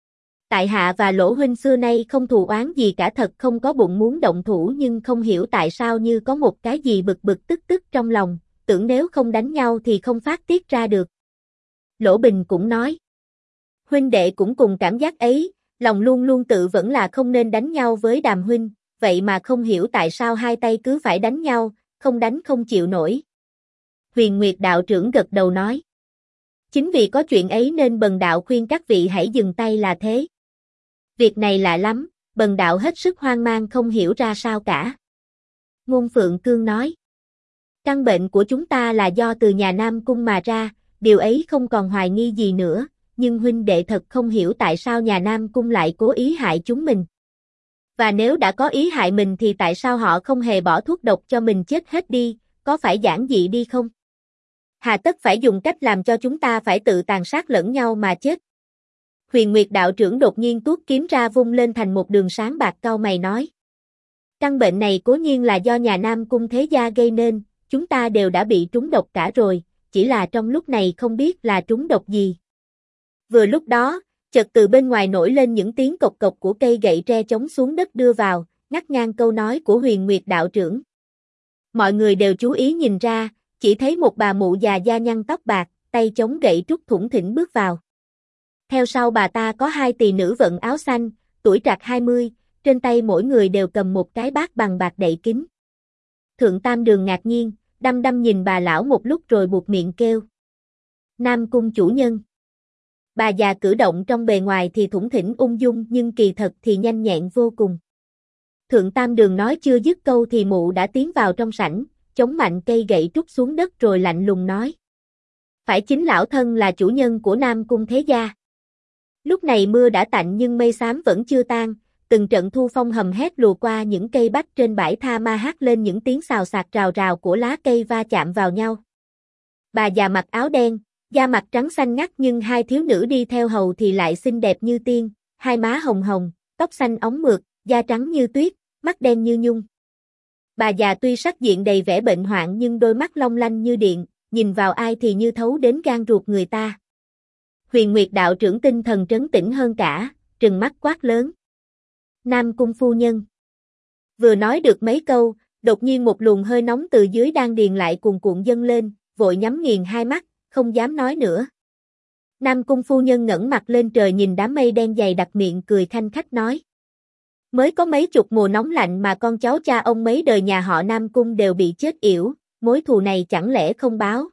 Tại hạ và Lỗ huynh xưa nay không thù oán gì cả, thật không có bụng muốn động thủ, nhưng không hiểu tại sao như có một cái gì bực bực tức tức trong lòng, tưởng nếu không đánh nhau thì không phát tiết ra được. Lỗ Bình cũng nói. Huynh đệ cũng cùng cảm giác ấy, lòng luôn luôn tự vẫn là không nên đánh nhau với Đàm huynh, vậy mà không hiểu tại sao hai tay cứ phải đánh nhau, không đánh không chịu nổi. Huyền Nguyệt đạo trưởng gật đầu nói. Chính vì có chuyện ấy nên Bần đạo khuyên các vị hãy dừng tay là thế. Việc này lạ lắm, Bần đạo hết sức hoang mang không hiểu ra sao cả. Ngôn Phượng Cương nói. Căn bệnh của chúng ta là do từ nhà Nam Cung mà ra, điều ấy không còn hoài nghi gì nữa, nhưng huynh đệ thật không hiểu tại sao nhà Nam Cung lại cố ý hại chúng mình. Và nếu đã có ý hại mình thì tại sao họ không hề bỏ thuốc độc cho mình chết hết đi, có phải giản dị đi không? Hà tất phải dùng cách làm cho chúng ta phải tự tàn sát lẫn nhau mà chết. Huyền Nguyệt đạo trưởng đột nhiên tuốt kiếm ra vung lên thành một đường sáng bạc, cau mày nói. Căn bệnh này cố nhiên là do nhà Nam Cung thế gia gây nên, chúng ta đều đã bị trúng độc cả rồi, chỉ là trong lúc này không biết là trúng độc gì. Vừa lúc đó, chợt từ bên ngoài nổi lên những tiếng cộc cộc của cây gậy tre chống xuống đất đưa vào, ngắt ngang câu nói của Huyền Nguyệt đạo trưởng. Mọi người đều chú ý nhìn ra, chỉ thấy một bà mụ già da nhăn tóc bạc, tay chống gậy trúc thủng thỉnh bước vào. Theo sau bà ta có hai tỳ nữ vận áo xanh, tuổi trạc 20, trên tay mỗi người đều cầm một cái bát bằng bạc đậy kín. Thượng Tam Đường ngạc nhiên, đăm đăm nhìn bà lão một lúc rồi buột miệng kêu. Nam Cung chủ nhân. Bà già cử động trong bề ngoài thì thủng thỉnh ung dung nhưng kỳ thật thì nhanh nhẹn vô cùng. Thượng Tam Đường nói chưa dứt câu thì mụ đã tiến vào trong sảnh, chống mạnh cây gậy trúc xuống đất rồi lạnh lùng nói. Phải chính lão thân là chủ nhân của Nam Cung thế gia. Lúc này mưa đã tạnh nhưng mây xám vẫn chưa tan, từng trận thu phong hầm hét lùa qua những cây bách trên bãi tha ma hát lên những tiếng xào xạc rào rào của lá cây va chạm vào nhau. Bà già mặc áo đen, da mặt trắng xanh ngắt nhưng hai thiếu nữ đi theo hầu thì lại xinh đẹp như tiên, hai má hồng hồng, tóc xanh óng mượt, da trắng như tuyết, mắt đen như nhung. Bà già tuy sắc diện đầy vẻ bệnh hoạn nhưng đôi mắt long lanh như điện, nhìn vào ai thì như thấu đến gan ruột người ta. Huyền Nguyệt đạo trưởng tinh thần trấn tĩnh hơn cả, trừng mắt quát lớn. Nam Cung phu nhân. Vừa nói được mấy câu, đột nhiên một luồng hơi nóng từ dưới đan điền lại cuồn cuộn dâng lên, vội nhắm nghiền hai mắt, không dám nói nữa. Nam Cung phu nhân ngẩng mặt lên trời nhìn đám mây đen dày đặc, miệng cười khanh khách nói. Mới có mấy chục mùa nóng lạnh mà con cháu cha ông mấy đời nhà họ Nam Cung đều bị chết yểu, mối thù này chẳng lẽ không báo.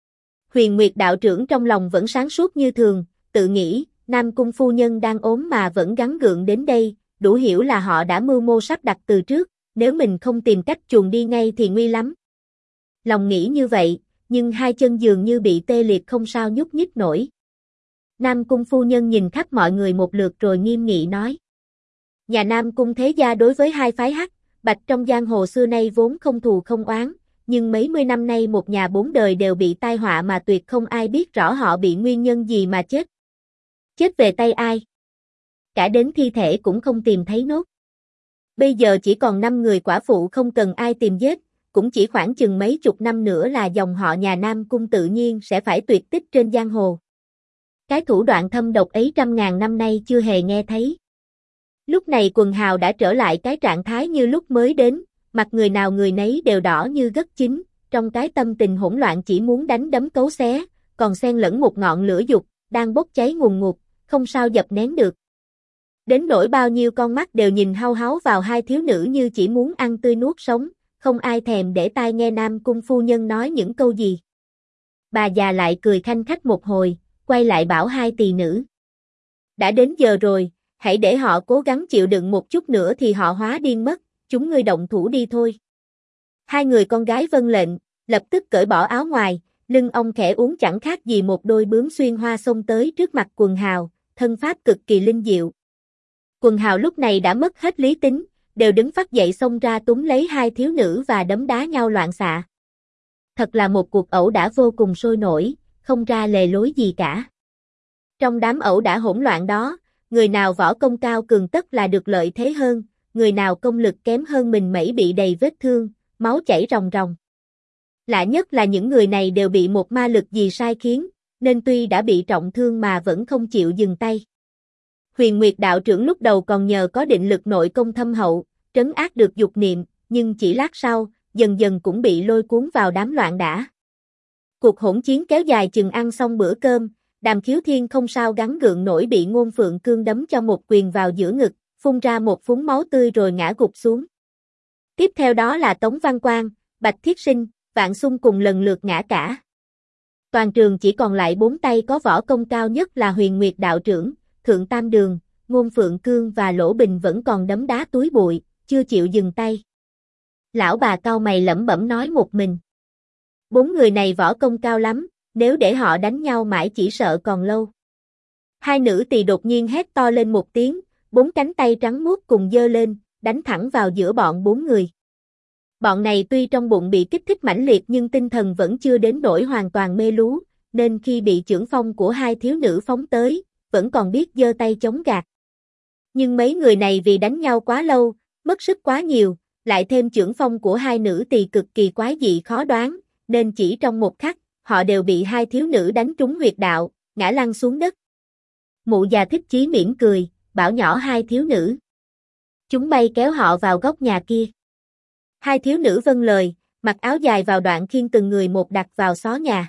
Huyền Nguyệt đạo trưởng trong lòng vẫn sáng suốt như thường, tự nghĩ, Nam Cung phu nhân đang ốm mà vẫn gắng gượng đến đây, đủ hiểu là họ đã mưu mô sắp đặt từ trước, nếu mình không tìm cách chuồn đi ngay thì nguy lắm. Lòng nghĩ như vậy, nhưng hai chân dường như bị tê liệt không sao nhúc nhích nổi. Nam Cung phu nhân nhìn khắp mọi người một lượt rồi nghiêm nghị nói. Nhà Nam Cung thế gia đối với hai phái Hắc, Bạch trong giang hồ xưa nay vốn không thù không oán, nhưng mấy mươi năm nay một nhà bốn đời đều bị tai họa mà tuyệt không ai biết rõ họ bị nguyên nhân gì mà chết. Chết về tay ai? Cả đến thi thể cũng không tìm thấy nốt. Bây giờ chỉ còn 5 người quả phụ không cần ai tìm giết, cũng chỉ khoảng chừng mấy chục năm nữa là dòng họ nhà Nam Cung tự nhiên sẽ phải tuyệt tích trên giang hồ. Cái thủ đoạn thâm độc ấy trăm ngàn năm nay chưa hề nghe thấy. Lúc này quần hào đã trở lại cái trạng thái như lúc mới đến, mặt người nào người nấy đều đỏ như gất chín, trong cái tâm tình hỗn loạn chỉ muốn đánh đấm cấu xé, còn xen lẫn một ngọn lửa dục, đang bốc cháy ngùn ngụt, không sao dập nén được. Đến nỗi bao nhiêu con mắt đều nhìn hau háu vào hai thiếu nữ như chỉ muốn ăn tươi nuốt sống, không ai thèm để tai nghe Nam Cung phu nhân nói những câu gì. Bà già lại cười khanh khách một hồi, quay lại bảo hai tỳ nữ. Đã đến giờ rồi, hãy để họ cố gắng chịu đựng một chút nữa thì họ hóa điên mất, chúng ngươi động thủ đi thôi. Hai người con gái vâng lệnh, lập tức cởi bỏ áo ngoài, lưng ong khẽ uốn chẳng khác gì một đôi bướm xuyên hoa xông tới trước mặt quần hào, thân pháp cực kỳ linh diệu. Quần hào lúc này đã mất hết lý tính, đều đứng phắt dậy xông ra túm lấy hai thiếu nữ và đấm đá nhau loạn xạ. Thật là một cuộc ẩu đả vô cùng sôi nổi, không ra lề lối gì cả. Trong đám ẩu đả hỗn loạn đó, người nào võ công cao cường tất là được lợi thế hơn, người nào công lực kém hơn mình mẩy bị đầy vết thương, máu chảy ròng ròng. Lạ nhất là những người này đều bị một ma lực gì sai khiến, nên tuy đã bị trọng thương mà vẫn không chịu dừng tay. Huyền Nguyệt đạo trưởng lúc đầu còn nhờ có định lực nội công thâm hậu, trấn áp được dục niệm, nhưng chỉ lát sau, dần dần cũng bị lôi cuốn vào đám loạn đả. Cuộc hỗn chiến kéo dài chừng ăn xong bữa cơm, Đàm Khiếu Thiên không sao gắng gượng nổi bị Ngôn Phượng Cương đấm cho một quyền vào giữa ngực, phun ra một phúng máu tươi rồi ngã gục xuống. Tiếp theo đó là Tống Văn Quang, Bạch Thiết Sinh, Vạn Xung cùng lần lượt ngã cả. Toàn trường chỉ còn lại 4 tay có võ công cao nhất là Huyền Nguyệt đạo trưởng, Thượng Tam Đường, Ngôn Phượng Cương và Lỗ Bình vẫn còn đấm đá túi bụi, chưa chịu dừng tay. Lão bà cau mày lẩm bẩm nói một mình. 4 người này võ công cao lắm, nếu để họ đánh nhau mãi chỉ sợ còn lâu. Hai nữ tỳ đột nhiên hét to lên một tiếng, 4 cánh tay trắng muốt cùng giơ lên, đánh thẳng vào giữa bọn 4 người. Bọn này tuy trong bụng bị kích thích mãnh liệt nhưng tinh thần vẫn chưa đến nỗi hoàn toàn mê lú, nên khi bị chưởng phong của hai thiếu nữ phóng tới, vẫn còn biết giơ tay chống gạt. Nhưng mấy người này vì đánh nhau quá lâu, mất sức quá nhiều, lại thêm chưởng phong của hai nữ tỳ cực kỳ quái dị khó đoán, nên chỉ trong một khắc, họ đều bị hai thiếu nữ đánh trúng huyệt đạo, ngã lăn xuống đất. Mụ già Thích Chí mỉm cười, bảo nhỏ hai thiếu nữ. Chúng bay kéo họ vào góc nhà kia. Hai thiếu nữ vâng lời, mặc áo dài vào đoạn khiêng từng người một đặt vào xó nhà.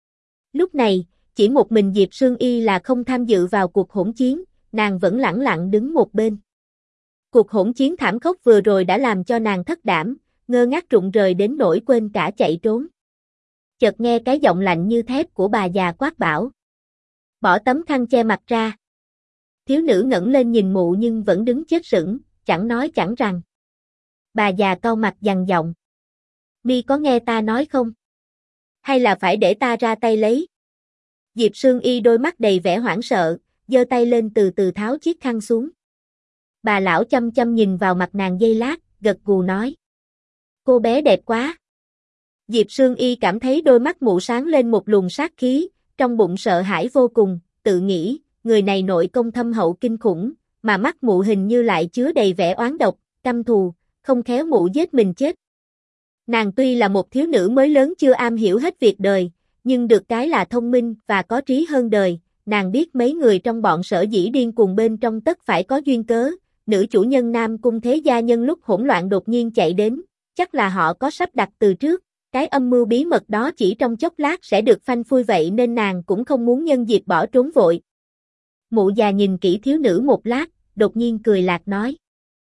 Lúc này, chỉ một mình Diệp Sương Y là không tham dự vào cuộc hỗn chiến, nàng vẫn lẳng lặng đứng một bên. Cuộc hỗn chiến thảm khốc vừa rồi đã làm cho nàng thất đảm, ngơ ngác rụng rời đến nỗi quên cả chạy trốn. Chợt nghe cái giọng lạnh như thép của bà già quát bảo. Bỏ tấm khăn che mặt ra. Thiếu nữ ngẩng lên nhìn mụ nhưng vẫn đứng chết sững, chẳng nói chẳng rằng. Bà già cau mặt dằn giọng. Mi có nghe ta nói không? Hay là phải để ta ra tay lấy? Diệp Sương Y đôi mắt đầy vẻ hoảng sợ, giơ tay lên từ từ tháo chiếc khăn xuống. Bà lão chăm chăm nhìn vào mặt nàng giây lát, gật gù nói. Cô bé đẹp quá. Diệp Sương Y cảm thấy đôi mắt mụ sáng lên một luồng sát khí, trong bụng sợ hãi vô cùng, tự nghĩ, người này nội công thâm hậu kinh khủng, mà mắt mụ hình như lại chứa đầy vẻ oán độc, căm thù, không khéo mụ giết mình chết. Nàng tuy là một thiếu nữ mới lớn chưa am hiểu hết việc đời, nhưng được cái là thông minh và có trí hơn đời, nàng biết mấy người trong bọn Sở Dĩ điên cuồng bên trong tất phải có duyên cớ, nữ chủ nhân Nam Cung Thế Gia nhân lúc hỗn loạn đột nhiên chạy đến, chắc là họ có sắp đặt từ trước, cái âm mưu bí mật đó chỉ trong chốc lát sẽ được phanh phui vậy nên nàng cũng không muốn nhân dịp bỏ trốn vội. Mụ già nhìn kỹ thiếu nữ một lát, đột nhiên cười lạc nói.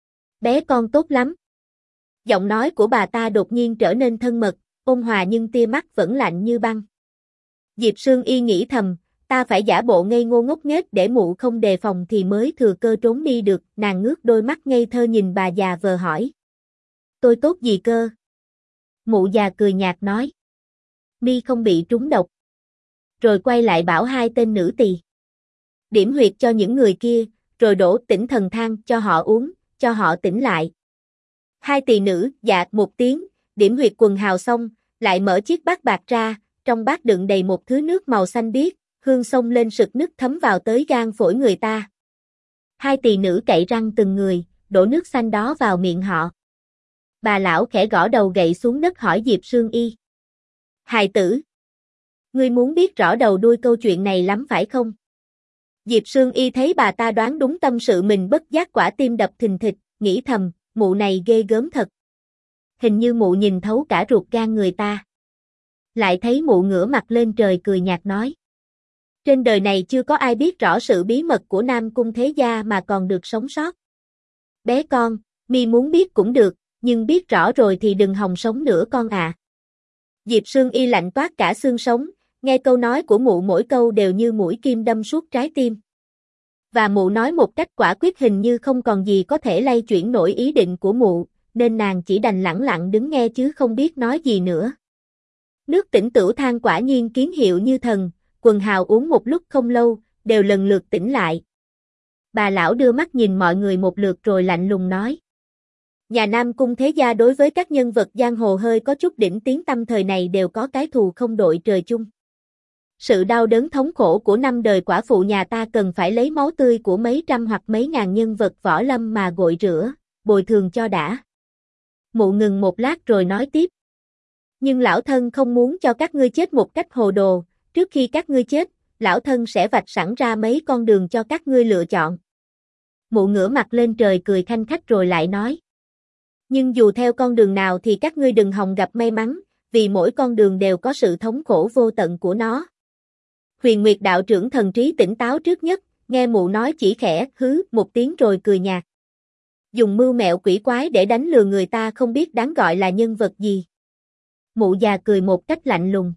Bé con tốt lắm. Giọng nói của bà ta đột nhiên trở nên thân mật, ôn hòa nhưng tia mắt vẫn lạnh như băng. Diệp Sương Y nghĩ thầm, ta phải giả bộ ngây ngô ngốc nghếch để mụ không đề phòng thì mới thừa cơ trốn đi được, nàng ngước đôi mắt ngây thơ nhìn bà già vờ hỏi. Tôi tốt gì cơ? Mụ già cười nhạt nói. Mi không bị trúng độc. Rồi quay lại bảo hai tên nữ tỳ. Điểm huyệt cho những người kia, rồi đổ tỉnh thần thang cho họ uống, cho họ tỉnh lại. Hai tỳ nữ dạ một tiếng, điểm huyệt quần hào xong, lại mở chiếc bát bạc ra, trong bát đựng đầy một thứ nước màu xanh biếc, hương xông lên sực nức thấm vào tới gan phổi người ta. Hai tỳ nữ cậy răng từng người, đổ nước xanh đó vào miệng họ. Bà lão khẽ gõ đầu gậy xuống đất hỏi Diệp Sương Y. Hài tử, ngươi muốn biết rõ đầu đuôi câu chuyện này lắm phải không? Diệp Sương Y thấy bà ta đoán đúng tâm sự mình bất giác quả tim đập thình thịch, nghĩ thầm, mụ này ghê gớm thật. Hình như mụ nhìn thấu cả ruột gan người ta. Lại thấy mụ ngửa mặt lên trời cười nhạt nói. Trên đời này chưa có ai biết rõ sự bí mật của Nam Cung Thế Gia mà còn được sống sót. Bé con, mi muốn biết cũng được, nhưng biết rõ rồi thì đừng hòng sống nữa con à. Diệp Sương Y lạnh toát cả xương sống, nghe câu nói của mụ mỗi câu đều như mũi kim đâm suốt trái tim. Và mụ nói một cách quả quyết hình như không còn gì có thể lay chuyển nổi ý định của mụ, nên nàng chỉ đành lẳng lặng đứng nghe chứ không biết nói gì nữa. Nước tỉnh tửu thang quả nhiên kiến hiệu như thần, quần hào uống một lúc không lâu, đều lần lượt tỉnh lại. Bà lão đưa mắt nhìn mọi người một lượt rồi lạnh lùng nói. Nhà Nam Cung Thế Gia đối với các nhân vật giang hồ hơi có chút đỉnh tiếng tăm thời này đều có cái thù không đội trời chung. Sự đau đớn thống khổ của 5 đời quả phụ nhà ta cần phải lấy máu tươi của mấy trăm hoặc mấy ngàn nhân vật võ lâm mà gội rửa, bồi thường cho đã. Mụ ngừng một lát rồi nói tiếp. Nhưng lão thân không muốn cho các ngươi chết một cách hồ đồ, trước khi các ngươi chết, lão thân sẽ vạch sẵn ra mấy con đường cho các ngươi lựa chọn. Mụ ngửa mặt lên trời cười khanh khách rồi lại nói. Nhưng dù theo con đường nào thì các ngươi đừng hòng gặp may mắn, vì mỗi con đường đều có sự thống khổ vô tận của nó. Huyền Nguyệt đạo trưởng thần trí tỉnh táo trước nhất, nghe mụ nói chỉ khẽ hứ một tiếng rồi cười nhạt. Dùng mưu mẹo quỷ quái để đánh lừa người ta không biết đáng gọi là nhân vật gì. Mụ già cười một cách lạnh lùng.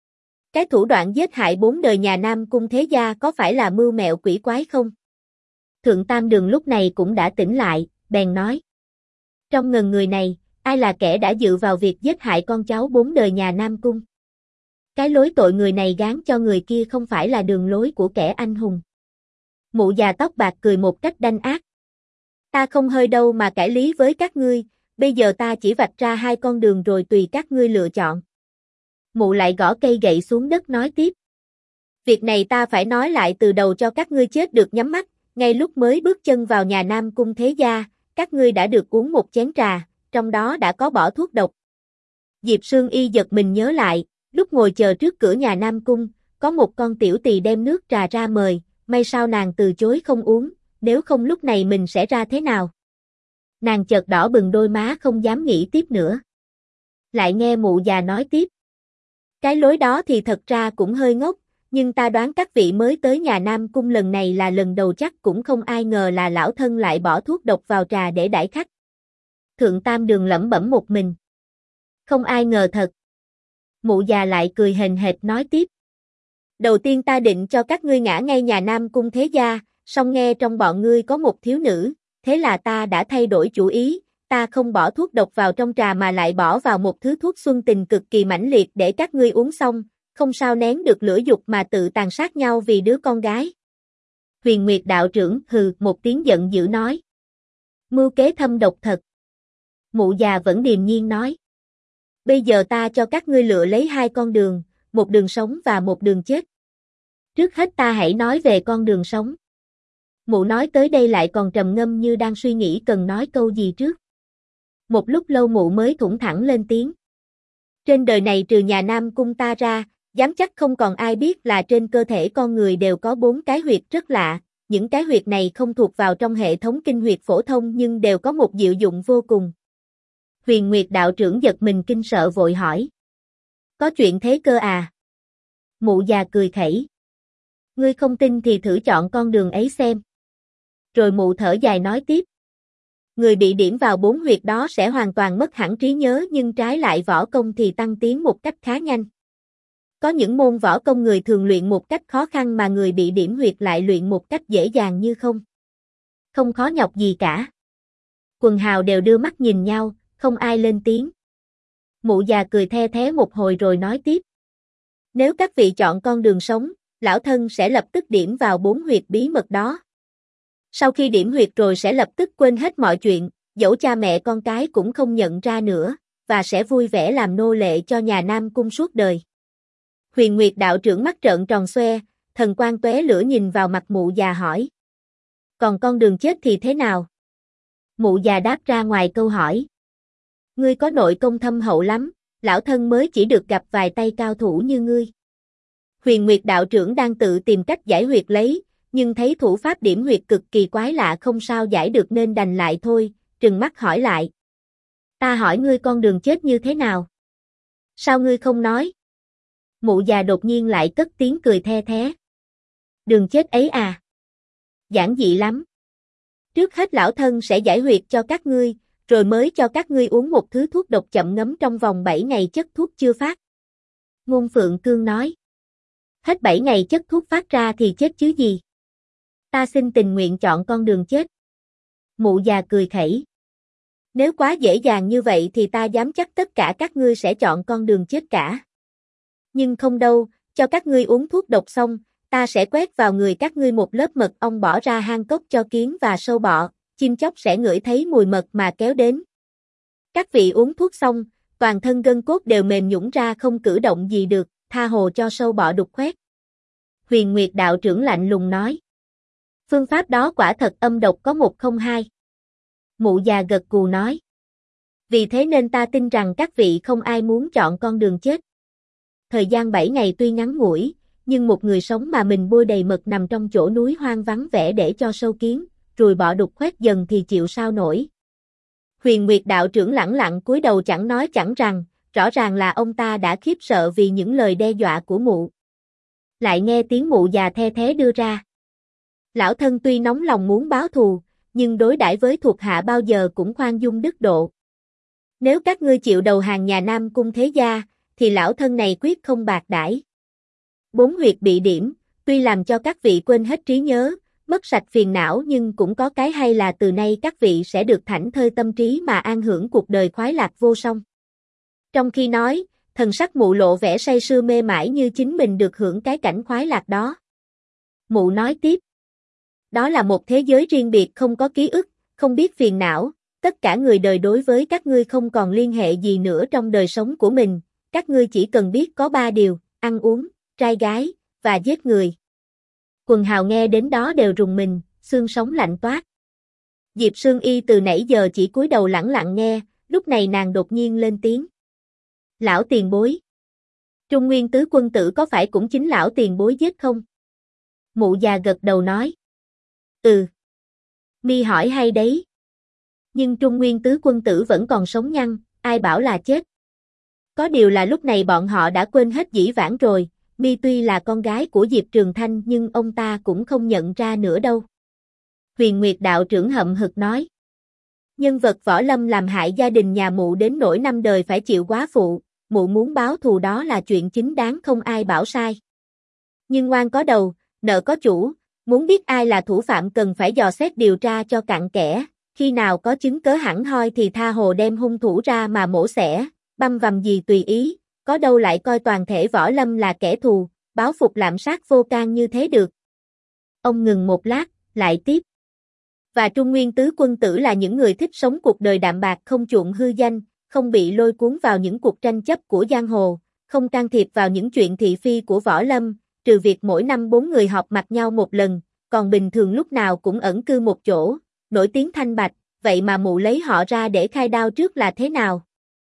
Cái thủ đoạn giết hại 4 đời nhà Nam Cung thế gia có phải là mưu mẹo quỷ quái không? Thượng Tam Đường lúc này cũng đã tỉnh lại, bèn nói. Trong ngần người này, ai là kẻ đã dựa vào việc giết hại con cháu 4 đời nhà Nam Cung? Cái lối tội người này gán cho người kia không phải là đường lối của kẻ anh hùng. Mụ già tóc bạc cười một cách đanh ác. Ta không hơi đâu mà cãi lý với các ngươi, bây giờ ta chỉ vạch ra 2 con đường rồi tùy các ngươi lựa chọn. Mụ lại gõ cây gậy xuống đất nói tiếp. Việc này ta phải nói lại từ đầu cho các ngươi chết được nhắm mắt, ngay lúc mới bước chân vào nhà Nam Cung thế gia, các ngươi đã được uống một chén trà, trong đó đã có bỏ thuốc độc. Diệp Sương Y giật mình nhớ lại, lúc ngồi chờ trước cửa nhà Nam Cung, có một con tiểu tỳ đem nước trà ra mời, may sao nàng từ chối không uống, nếu không lúc này mình sẽ ra thế nào. Nàng chợt đỏ bừng đôi má không dám nghĩ tiếp nữa. Lại nghe mụ già nói tiếp. Cái lối đó thì thật ra cũng hơi ngốc, nhưng ta đoán các vị mới tới nhà Nam Cung lần này là lần đầu chắc cũng không ai ngờ là lão thân lại bỏ thuốc độc vào trà để đãi khách. Thượng Tam Đường lẩm bẩm một mình. Không ai ngờ thật. Mụ già lại cười hềnh hệt nói tiếp. Đầu tiên ta định cho các ngươi ngã ngay nhà Nam Cung thế gia, song nghe trong bọn ngươi có một thiếu nữ, thế là ta đã thay đổi chủ ý, ta không bỏ thuốc độc vào trong trà mà lại bỏ vào một thứ thuốc xuân tình cực kỳ mãnh liệt để các ngươi uống xong, không sao nén được lửa dục mà tự tàn sát nhau vì đứa con gái. Huyền Nguyệt đạo trưởng hừ một tiếng giận dữ nói. Mưu kế thâm độc thật. Mụ già vẫn điềm nhiên nói. Bây giờ ta cho các ngươi lựa lấy 2 con đường, một đường sống và một đường chết. Trước hết ta hãy nói về con đường sống. Mụ nói tới đây lại còn trầm ngâm như đang suy nghĩ cần nói câu gì trước. Một lúc lâu mụ mới thủng thẳng lên tiếng. Trên đời này trừ nhà Nam Cung ta ra, dám chắc không còn ai biết là trên cơ thể con người đều có 4 cái huyệt rất lạ, những cái huyệt này không thuộc vào trong hệ thống kinh huyệt phổ thông nhưng đều có một diệu dụng vô cùng. Huyền Nguyệt đạo trưởng giật mình kinh sợ vội hỏi. Có chuyện thế cơ à? Mụ già cười khẩy. Ngươi không tin thì thử chọn con đường ấy xem. Rồi mụ thở dài nói tiếp. Người bị điểm vào 4 huyệt đó sẽ hoàn toàn mất hẳn trí nhớ nhưng trái lại võ công thì tăng tiến một cách khá nhanh. Có những môn võ công người thường luyện một cách khó khăn mà người bị điểm huyệt lại luyện một cách dễ dàng như không. Không khó nhọc gì cả. Quần hào đều đưa mắt nhìn nhau, không ai lên tiếng. Mụ già cười the thé một hồi rồi nói tiếp. Nếu các vị chọn con đường sống, lão thân sẽ lập tức điểm vào 4 huyệt bí mật đó. Sau khi điểm huyệt rồi sẽ lập tức quên hết mọi chuyện, dẫu cha mẹ con cái cũng không nhận ra nữa, và sẽ vui vẻ làm nô lệ cho nhà Nam Cung suốt đời. Huyền Nguyệt đạo trưởng mắt trợn tròn xoe, thần quang tóe lửa nhìn vào mặt mụ già hỏi. Còn con đường chết thì thế nào? Mụ già đáp ra ngoài câu hỏi. Ngươi có nội công thâm hậu lắm, lão thân mới chỉ được gặp vài tay cao thủ như ngươi. Huyền Nguyệt đạo trưởng đang tự tìm cách giải huyệt lấy, nhưng thấy thủ pháp điểm huyệt cực kỳ quái lạ không sao giải được nên đành lại thôi, trừng mắt hỏi lại. Ta hỏi ngươi con đường chết như thế nào? Sao ngươi không nói? Mụ già đột nhiên lại cất tiếng cười the thé. Đường chết ấy à? Giản dị lắm. Trước hết lão thân sẽ giải huyệt cho các ngươi, rồi mới cho các ngươi uống một thứ thuốc độc chậm ngấm trong vòng 7 ngày chất thuốc chưa phát. Ngôn Phượng Cương nói. Hết 7 ngày chất thuốc phát ra thì chết chứ gì? Ta xin tình nguyện chọn con đường chết. Mụ già cười khẩy. Nếu quá dễ dàng như vậy thì ta dám chắc tất cả các ngươi sẽ chọn con đường chết cả. Nhưng không đâu, cho các ngươi uống thuốc độc xong, ta sẽ quét vào người các ngươi một lớp mật ong bỏ ra hang cốc cho kiến và sâu bọ, chim chóc sẽ ngửi thấy mùi mật mà kéo đến. Các vị uống thuốc xong, toàn thân gân cốt đều mềm nhũn ra không cử động gì được, tha hồ cho sâu bọ đục khoét. Huyền Nguyệt đạo trưởng lạnh lùng nói. Phương pháp đó quả thật âm độc có 102. Mụ già gật gù nói. Vì thế nên ta tin rằng các vị không ai muốn chọn con đường chết. Thời gian 7 ngày tuy ngắn ngủi, nhưng một người sống mà mình bôi đầy mật nằm trong chỗ núi hoang vắng vẻ để cho sâu kiến, ruồi bọ đục khoét dần thì chịu sao nổi. Huyền Nguyệt đạo trưởng lẳng lặng cúi đầu chẳng nói chẳng rằng, rõ ràng là ông ta đã khiếp sợ vì những lời đe dọa của mụ. Lại nghe tiếng mụ già the thé đưa ra. Lão thân tuy nóng lòng muốn báo thù, nhưng đối đãi với thuộc hạ bao giờ cũng khoan dung đức độ. Nếu các ngươi chịu đầu hàng nhà Nam Cung Thế Gia, thì lão thân này quyết không bạc đãi. 4 huyệt bị điểm, tuy làm cho các vị quên hết trí nhớ, mất sạch phiền não nhưng cũng có cái hay là từ nay các vị sẽ được thảnh thơi tâm trí mà an hưởng cuộc đời khoái lạc vô song. Trong khi nói, thần sắc mụ lộ vẻ say sưa mê mải như chính mình được hưởng cái cảnh khoái lạc đó. Mụ nói tiếp. Đó là một thế giới riêng biệt không có ký ức, không biết phiền não, tất cả người đời đối với các ngươi không còn liên hệ gì nữa trong đời sống của mình, các ngươi chỉ cần biết có 3 điều, ăn uống, trai gái, và giết người. Quần hào nghe đến đó đều rùng mình, xương sống lạnh toát. Diệp Sương Y từ nãy giờ chỉ cúi đầu lẳng lặng nghe, lúc này nàng đột nhiên lên tiếng. Lão tiền bối. Trung Nguyên tứ quân tử có phải cũng chính lão tiền bối giết không? Mụ già gật đầu nói. Ừ. Mi hỏi hay đấy. Nhưng Trung Nguyên tứ quân tử vẫn còn sống nhăn, ai bảo là chết. Có điều là lúc này bọn họ đã quên hết dĩ vãng rồi, Mi tuy là con gái của Diệp Trường Thanh nhưng ông ta cũng không nhận ra nữa đâu. Huyền Nguyệt đạo trưởng hậm hực nói. Nhân vật võ lâm làm hại gia đình nhà mụ đến nỗi 5 đời phải chịu quá phụ, mụ muốn báo thù đó là chuyện chính đáng không ai bảo sai. Nhưng ngoan có đầu, nợ có chủ, muốn biết ai là thủ phạm cần phải dò xét điều tra cho cặn kẽ, khi nào có chứng cớ hẳn hoi thì tha hồ đem hung thủ ra mà mổ xẻ, băm vằm gì tùy ý, có đâu lại coi toàn thể võ lâm là kẻ thù, báo phục lạm sát vô can như thế được. Ông ngừng một lát, lại tiếp. Và Trung Nguyên tứ quân tử là những người thích sống cuộc đời đạm bạc không chuộng hư danh, không bị lôi cuốn vào những cuộc tranh chấp của giang hồ, không can thiệp vào những chuyện thị phi của võ lâm, trừ việc mỗi năm 4 người họp mặt nhau một lần, còn bình thường lúc nào cũng ẩn cư một chỗ, nổi tiếng thanh bạch, vậy mà mụ lấy họ ra để khai đao trước là thế nào?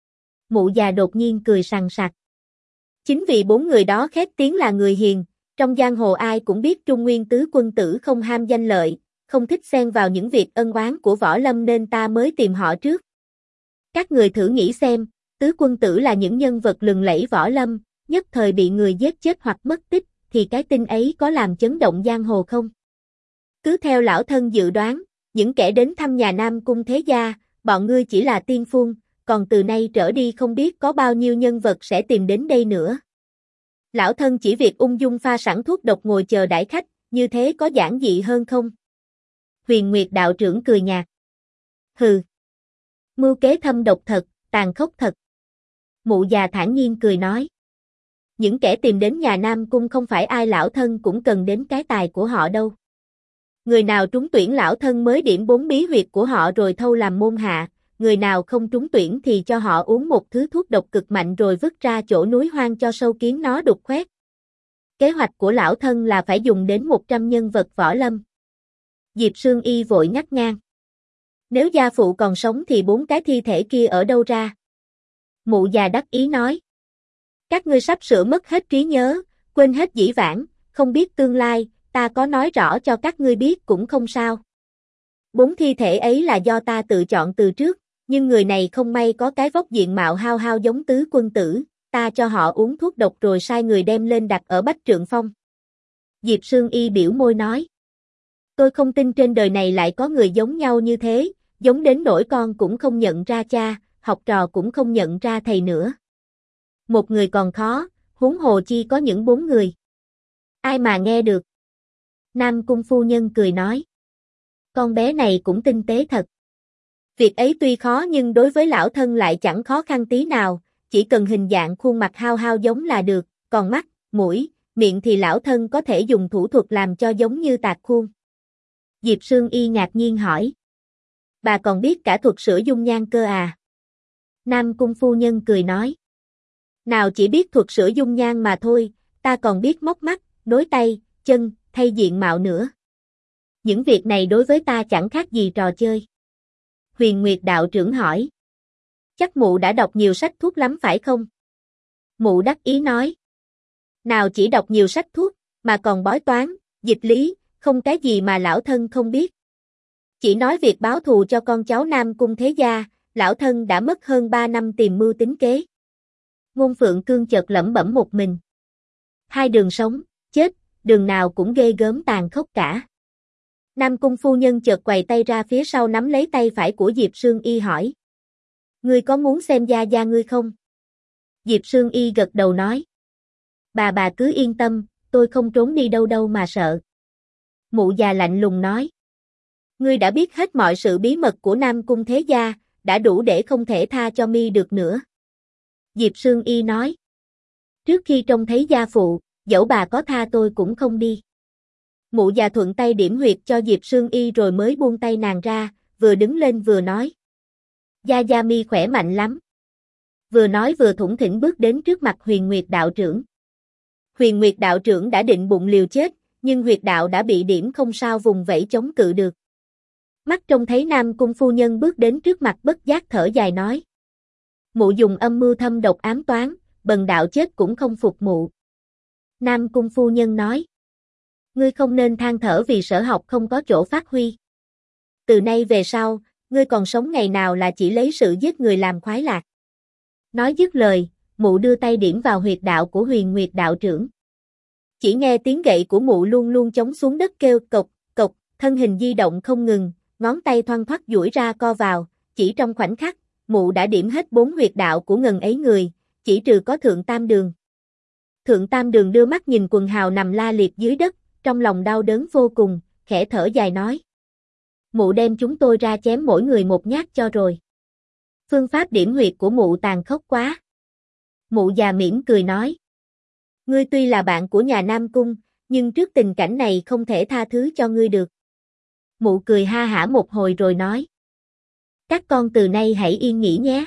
Mụ già đột nhiên cười sằng sặc. Chính vì 4 người đó khét tiếng là người hiền, trong giang hồ ai cũng biết Trung Nguyên tứ quân tử không ham danh lợi, không thích xen vào những việc ân oán của võ lâm nên ta mới tìm họ trước. Các người thử nghĩ xem, tứ quân tử là những nhân vật lừng lẫy võ lâm, nhất thời bị người giết chết hoặc mất tích, thì cái tin ấy có làm chấn động giang hồ không? Cứ theo lão thân dự đoán, những kẻ đến thăm nhà Nam Cung Thế Gia, bọn ngươi chỉ là tiên phong, còn từ nay trở đi không biết có bao nhiêu nhân vật sẽ tìm đến đây nữa. Lão thân chỉ việc ung dung pha sẵn thuốc độc ngồi chờ đãi khách, như thế có giản dị hơn không? Huyền Nguyệt đạo trưởng cười nhạt. Hừ. Mưu kế thâm độc thật, tàn khốc thật. Mụ già thản nhiên cười nói. Những kẻ tìm đến nhà Nam Cung không phải ai lão thân cũng cần đến cái tài của họ đâu. Người nào trúng tuyển lão thân mới điểm 4 bí huyệt của họ rồi thâu làm môn hạ, người nào không trúng tuyển thì cho họ uống một thứ thuốc độc cực mạnh rồi vứt ra chỗ núi hoang cho sâu kiến nó đục khoét. Kế hoạch của lão thân là phải dùng đến 100 nhân vật võ lâm. Diệp Sương Y vội ngắt ngang. Nếu gia phụ còn sống thì 4 cái thi thể kia ở đâu ra? Mụ già đắc ý nói. Các ngươi sắp sửa mất hết trí nhớ, quên hết dĩ vãng, không biết tương lai, ta có nói rõ cho các ngươi biết cũng không sao. 4 thi thể ấy là do ta tự chọn từ trước, nhưng người này không may có cái vóc diện mạo hao hao giống tứ quân tử, ta cho họ uống thuốc độc rồi sai người đem lên đặt ở Bách Trượng Phong. Diệp Sương Y biểu môi nói. Tôi không tin trên đời này lại có người giống nhau như thế, giống đến nỗi con cũng không nhận ra cha, học trò cũng không nhận ra thầy nữa. Một người còn khó, huống hồ chi có những 4 người. Ai mà nghe được. Nam Cung phu nhân cười nói. Con bé này cũng tinh tế thật. Việc ấy tuy khó nhưng đối với lão thân lại chẳng khó khăn tí nào, chỉ cần hình dạng khuôn mặt hao hao giống là được, còn mắt, mũi, miệng thì lão thân có thể dùng thủ thuật làm cho giống như tạc khuôn. Diệp Sương Y ngạc nhiên hỏi. Bà còn biết cả thuật sửa dung nhan cơ à? Nam Cung phu nhân cười nói. Nào chỉ biết thuật sửa dung nhan mà thôi, ta còn biết móc mắt, nối tay, chân, thay diện mạo nữa. Những việc này đối với ta chẳng khác gì trò chơi. Huyền Nguyệt đạo trưởng hỏi. Chắc mụ đã đọc nhiều sách thuốc lắm phải không? Mụ đắc ý nói. Nào chỉ đọc nhiều sách thuốc, mà còn bói toán, dịch lý, không cái gì mà lão thân không biết. Chỉ nói việc báo thù cho con cháu Nam Cung Thế Gia, lão thân đã mất hơn 3 năm tìm mưu tính kế. Ngôn Phượng Cương chợt lẩm bẩm một mình. 2 đường sống, chết, đường nào cũng ghê gớm tàn khốc cả. Nam Cung phu nhân chợt quầy tay ra phía sau nắm lấy tay phải của Diệp Sương Y hỏi. Ngươi có muốn xem gia gia ngươi không? Diệp Sương Y gật đầu nói. Bà cứ yên tâm, tôi không trốn đi đâu đâu mà sợ. Mụ già lạnh lùng nói. Ngươi đã biết hết mọi sự bí mật của Nam Cung thế gia, đã đủ để không thể tha cho mi được nữa. Diệp Sương Y nói. Trước khi trông thấy gia phụ, dẫu bà có tha tôi cũng không đi. Mụ già thuận tay điểm huyệt cho Diệp Sương Y rồi mới buông tay nàng ra, vừa đứng lên vừa nói. Gia gia mi khỏe mạnh lắm. Vừa nói vừa thủng thỉnh bước đến trước mặt Huyền Nguyệt đạo trưởng. Huyền Nguyệt đạo trưởng đã định bụng liều chết, nhưng huyệt đạo đã bị điểm không sao vùng vẫy chống cự được. Mắt trông thấy Nam Cung phu nhân bước đến trước mặt bất giác thở dài nói. Mụ dùng âm mưu thâm độc ám toán, bần đạo chết cũng không phục mụ. Nam Cung phu nhân nói. Ngươi không nên than thở vì sở học không có chỗ phát huy. Từ nay về sau, ngươi còn sống ngày nào là chỉ lấy sự giết người làm khoái lạc. Nói dứt lời, mụ đưa tay điểm vào huyệt đạo của Huyền Nguyệt đạo trưởng. Chỉ nghe tiếng gậy của mụ luôn luôn chống xuống đất kêu cộc, cộc, thân hình di động không ngừng, ngón tay thoăn thoắt duỗi ra co vào, chỉ trong khoảnh khắc, mụ đã điểm hết 4 huyệt đạo của ngần ấy người, chỉ trừ có Thượng Tam Đường. Thượng Tam Đường đưa mắt nhìn quần hào nằm la liệt dưới đất, trong lòng đau đớn vô cùng, khẽ thở dài nói. Mụ đem chúng tôi ra chém mỗi người một nhát cho rồi. Phương pháp điểm huyệt của mụ tàn khốc quá. Mụ già mỉm cười nói. Ngươi tuy là bạn của nhà Nam Cung, nhưng trước tình cảnh này không thể tha thứ cho ngươi được. Mụ cười ha hả một hồi rồi nói. Các con từ nay hãy yên nghỉ nhé.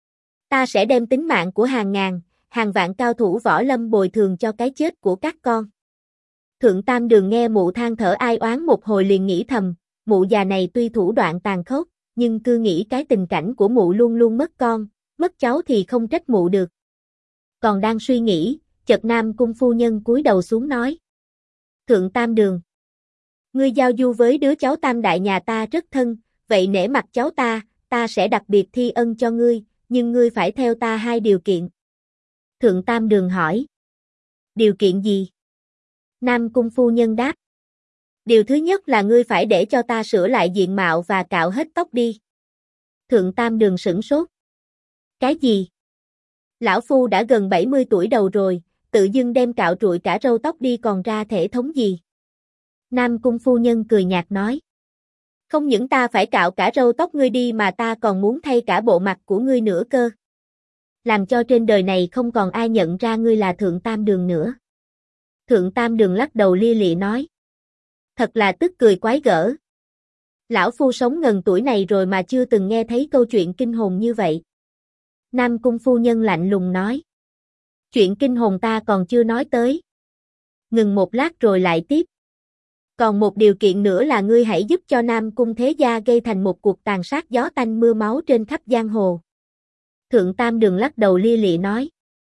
Ta sẽ đem tính mạng của hàng ngàn, hàng vạn cao thủ võ lâm bồi thường cho cái chết của các con. Thượng Tam Đường nghe mụ than thở ai oán một hồi liền nghĩ thầm, mụ già này tuy thủ đoạn tàn khốc, nhưng cứ nghĩ cái tình cảnh của mụ luôn luôn mất con, mất cháu thì không trách mụ được. Còn đang suy nghĩ, chợt Nam Cung phu nhân cúi đầu xuống nói. Thượng Tam Đường, ngươi giao du với đứa cháu Tam đại nhà ta rất thân, vậy nể mặt cháu ta sẽ đặc biệt thi ân cho ngươi, nhưng ngươi phải theo ta 2 điều kiện. Thượng Tam Đường hỏi. Điều kiện gì? Nam Cung phu nhân đáp. Điều thứ nhất là ngươi phải để cho ta sửa lại diện mạo và cạo hết tóc đi. Thượng Tam Đường sửng sốt. Cái gì? Lão phu đã gần 70 tuổi đầu rồi, tự dưng đem cạo trụi cả râu tóc đi còn ra thể thống gì? Nam Cung phu nhân cười nhạt nói. Không những ta phải cạo cả râu tóc ngươi đi mà ta còn muốn thay cả bộ mặt của ngươi nữa cơ. Làm cho trên đời này không còn ai nhận ra ngươi là Thượng Tam Đường nữa. Thượng Tam Đường lắc đầu lia lịa nói. Thật là tức cười quái gở. Lão phu sống ngần tuổi này rồi mà chưa từng nghe thấy câu chuyện kinh hồn như vậy. Nam Cung phu nhân lạnh lùng nói. Chuyện kinh hồn ta còn chưa nói tới. Ngừng một lát rồi lại tiếp. Còn một điều kiện nữa là ngươi hãy giúp cho Nam Cung thế gia gây thành một cuộc tàn sát gió tanh mưa máu trên khắp giang hồ. Thượng Tam Đường lắc đầu lia lịa nói.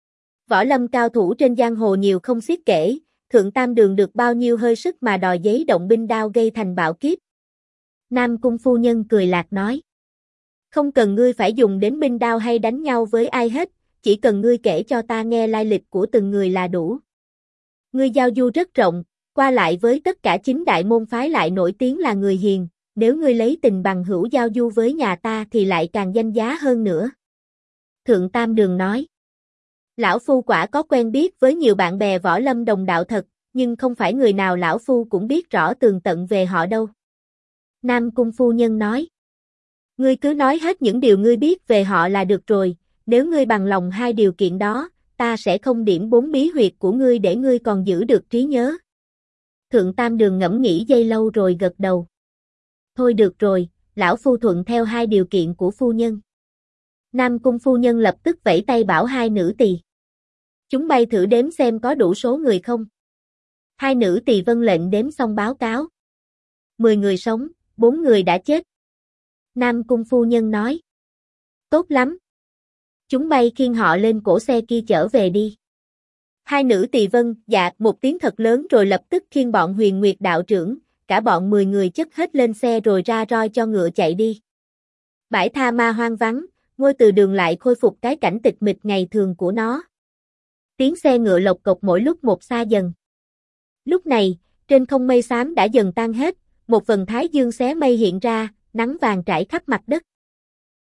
Võ lâm cao thủ trên giang hồ nhiều không xiết kể, Thượng Tam Đường được bao nhiêu hơi sức mà đòi giấy động binh đao gây thành bạo kiếp. Nam Cung phu nhân cười lạc nói. Không cần ngươi phải dùng đến binh đao hay đánh nhau với ai hết, chỉ cần ngươi kể cho ta nghe lai lịch của từng người là đủ. Ngươi giao du rất rộng, qua lại với tất cả 9 đại môn phái lại nổi tiếng là người hiền, nếu ngươi lấy tình bằng hữu giao du với nhà ta thì lại càng danh giá hơn nữa. Thượng Tam Đường nói. Lão phu quả có quen biết với nhiều bạn bè võ lâm đồng đạo thật, nhưng không phải người nào lão phu cũng biết rõ tường tận về họ đâu. Nam Cung phu nhân nói. Ngươi cứ nói hết những điều ngươi biết về họ là được rồi, nếu ngươi bằng lòng 2 điều kiện đó, ta sẽ không điểm 4 bí huyệt của ngươi để ngươi còn giữ được trí nhớ. Thượng Tam Đường ngẫm nghĩ giây lâu rồi gật đầu. Thôi được rồi, lão phu thuận theo 2 điều kiện của phu nhân. Nam Cung phu nhân lập tức vẫy tay bảo 2 nữ tỳ. Chúng bay thử đếm xem có đủ số người không. 2 nữ tỳ vâng lệnh đếm xong báo cáo. 10 người sống, 4 người đã chết. Nam Cung phu nhân nói. Tốt lắm. Chúng bay khiêng họ lên cổ xe kia chở về đi. 2 nữ tỳ vâng dạ một tiếng thật lớn rồi lập tức khiêng bọn Huyền Nguyệt đạo trưởng, cả bọn 10 người chất hết lên xe rồi ra roi cho ngựa chạy đi. Bãi tha ma hoang vắng, ngôi từ đường lại khôi phục cái cảnh tịch mịch ngày thường của nó. Tiếng xe ngựa lộc cộc mỗi lúc một xa dần. Lúc này, trên không mây xám đã dần tan hết, một vầng thái dương xé mây hiện ra, nắng vàng trải khắp mặt đất.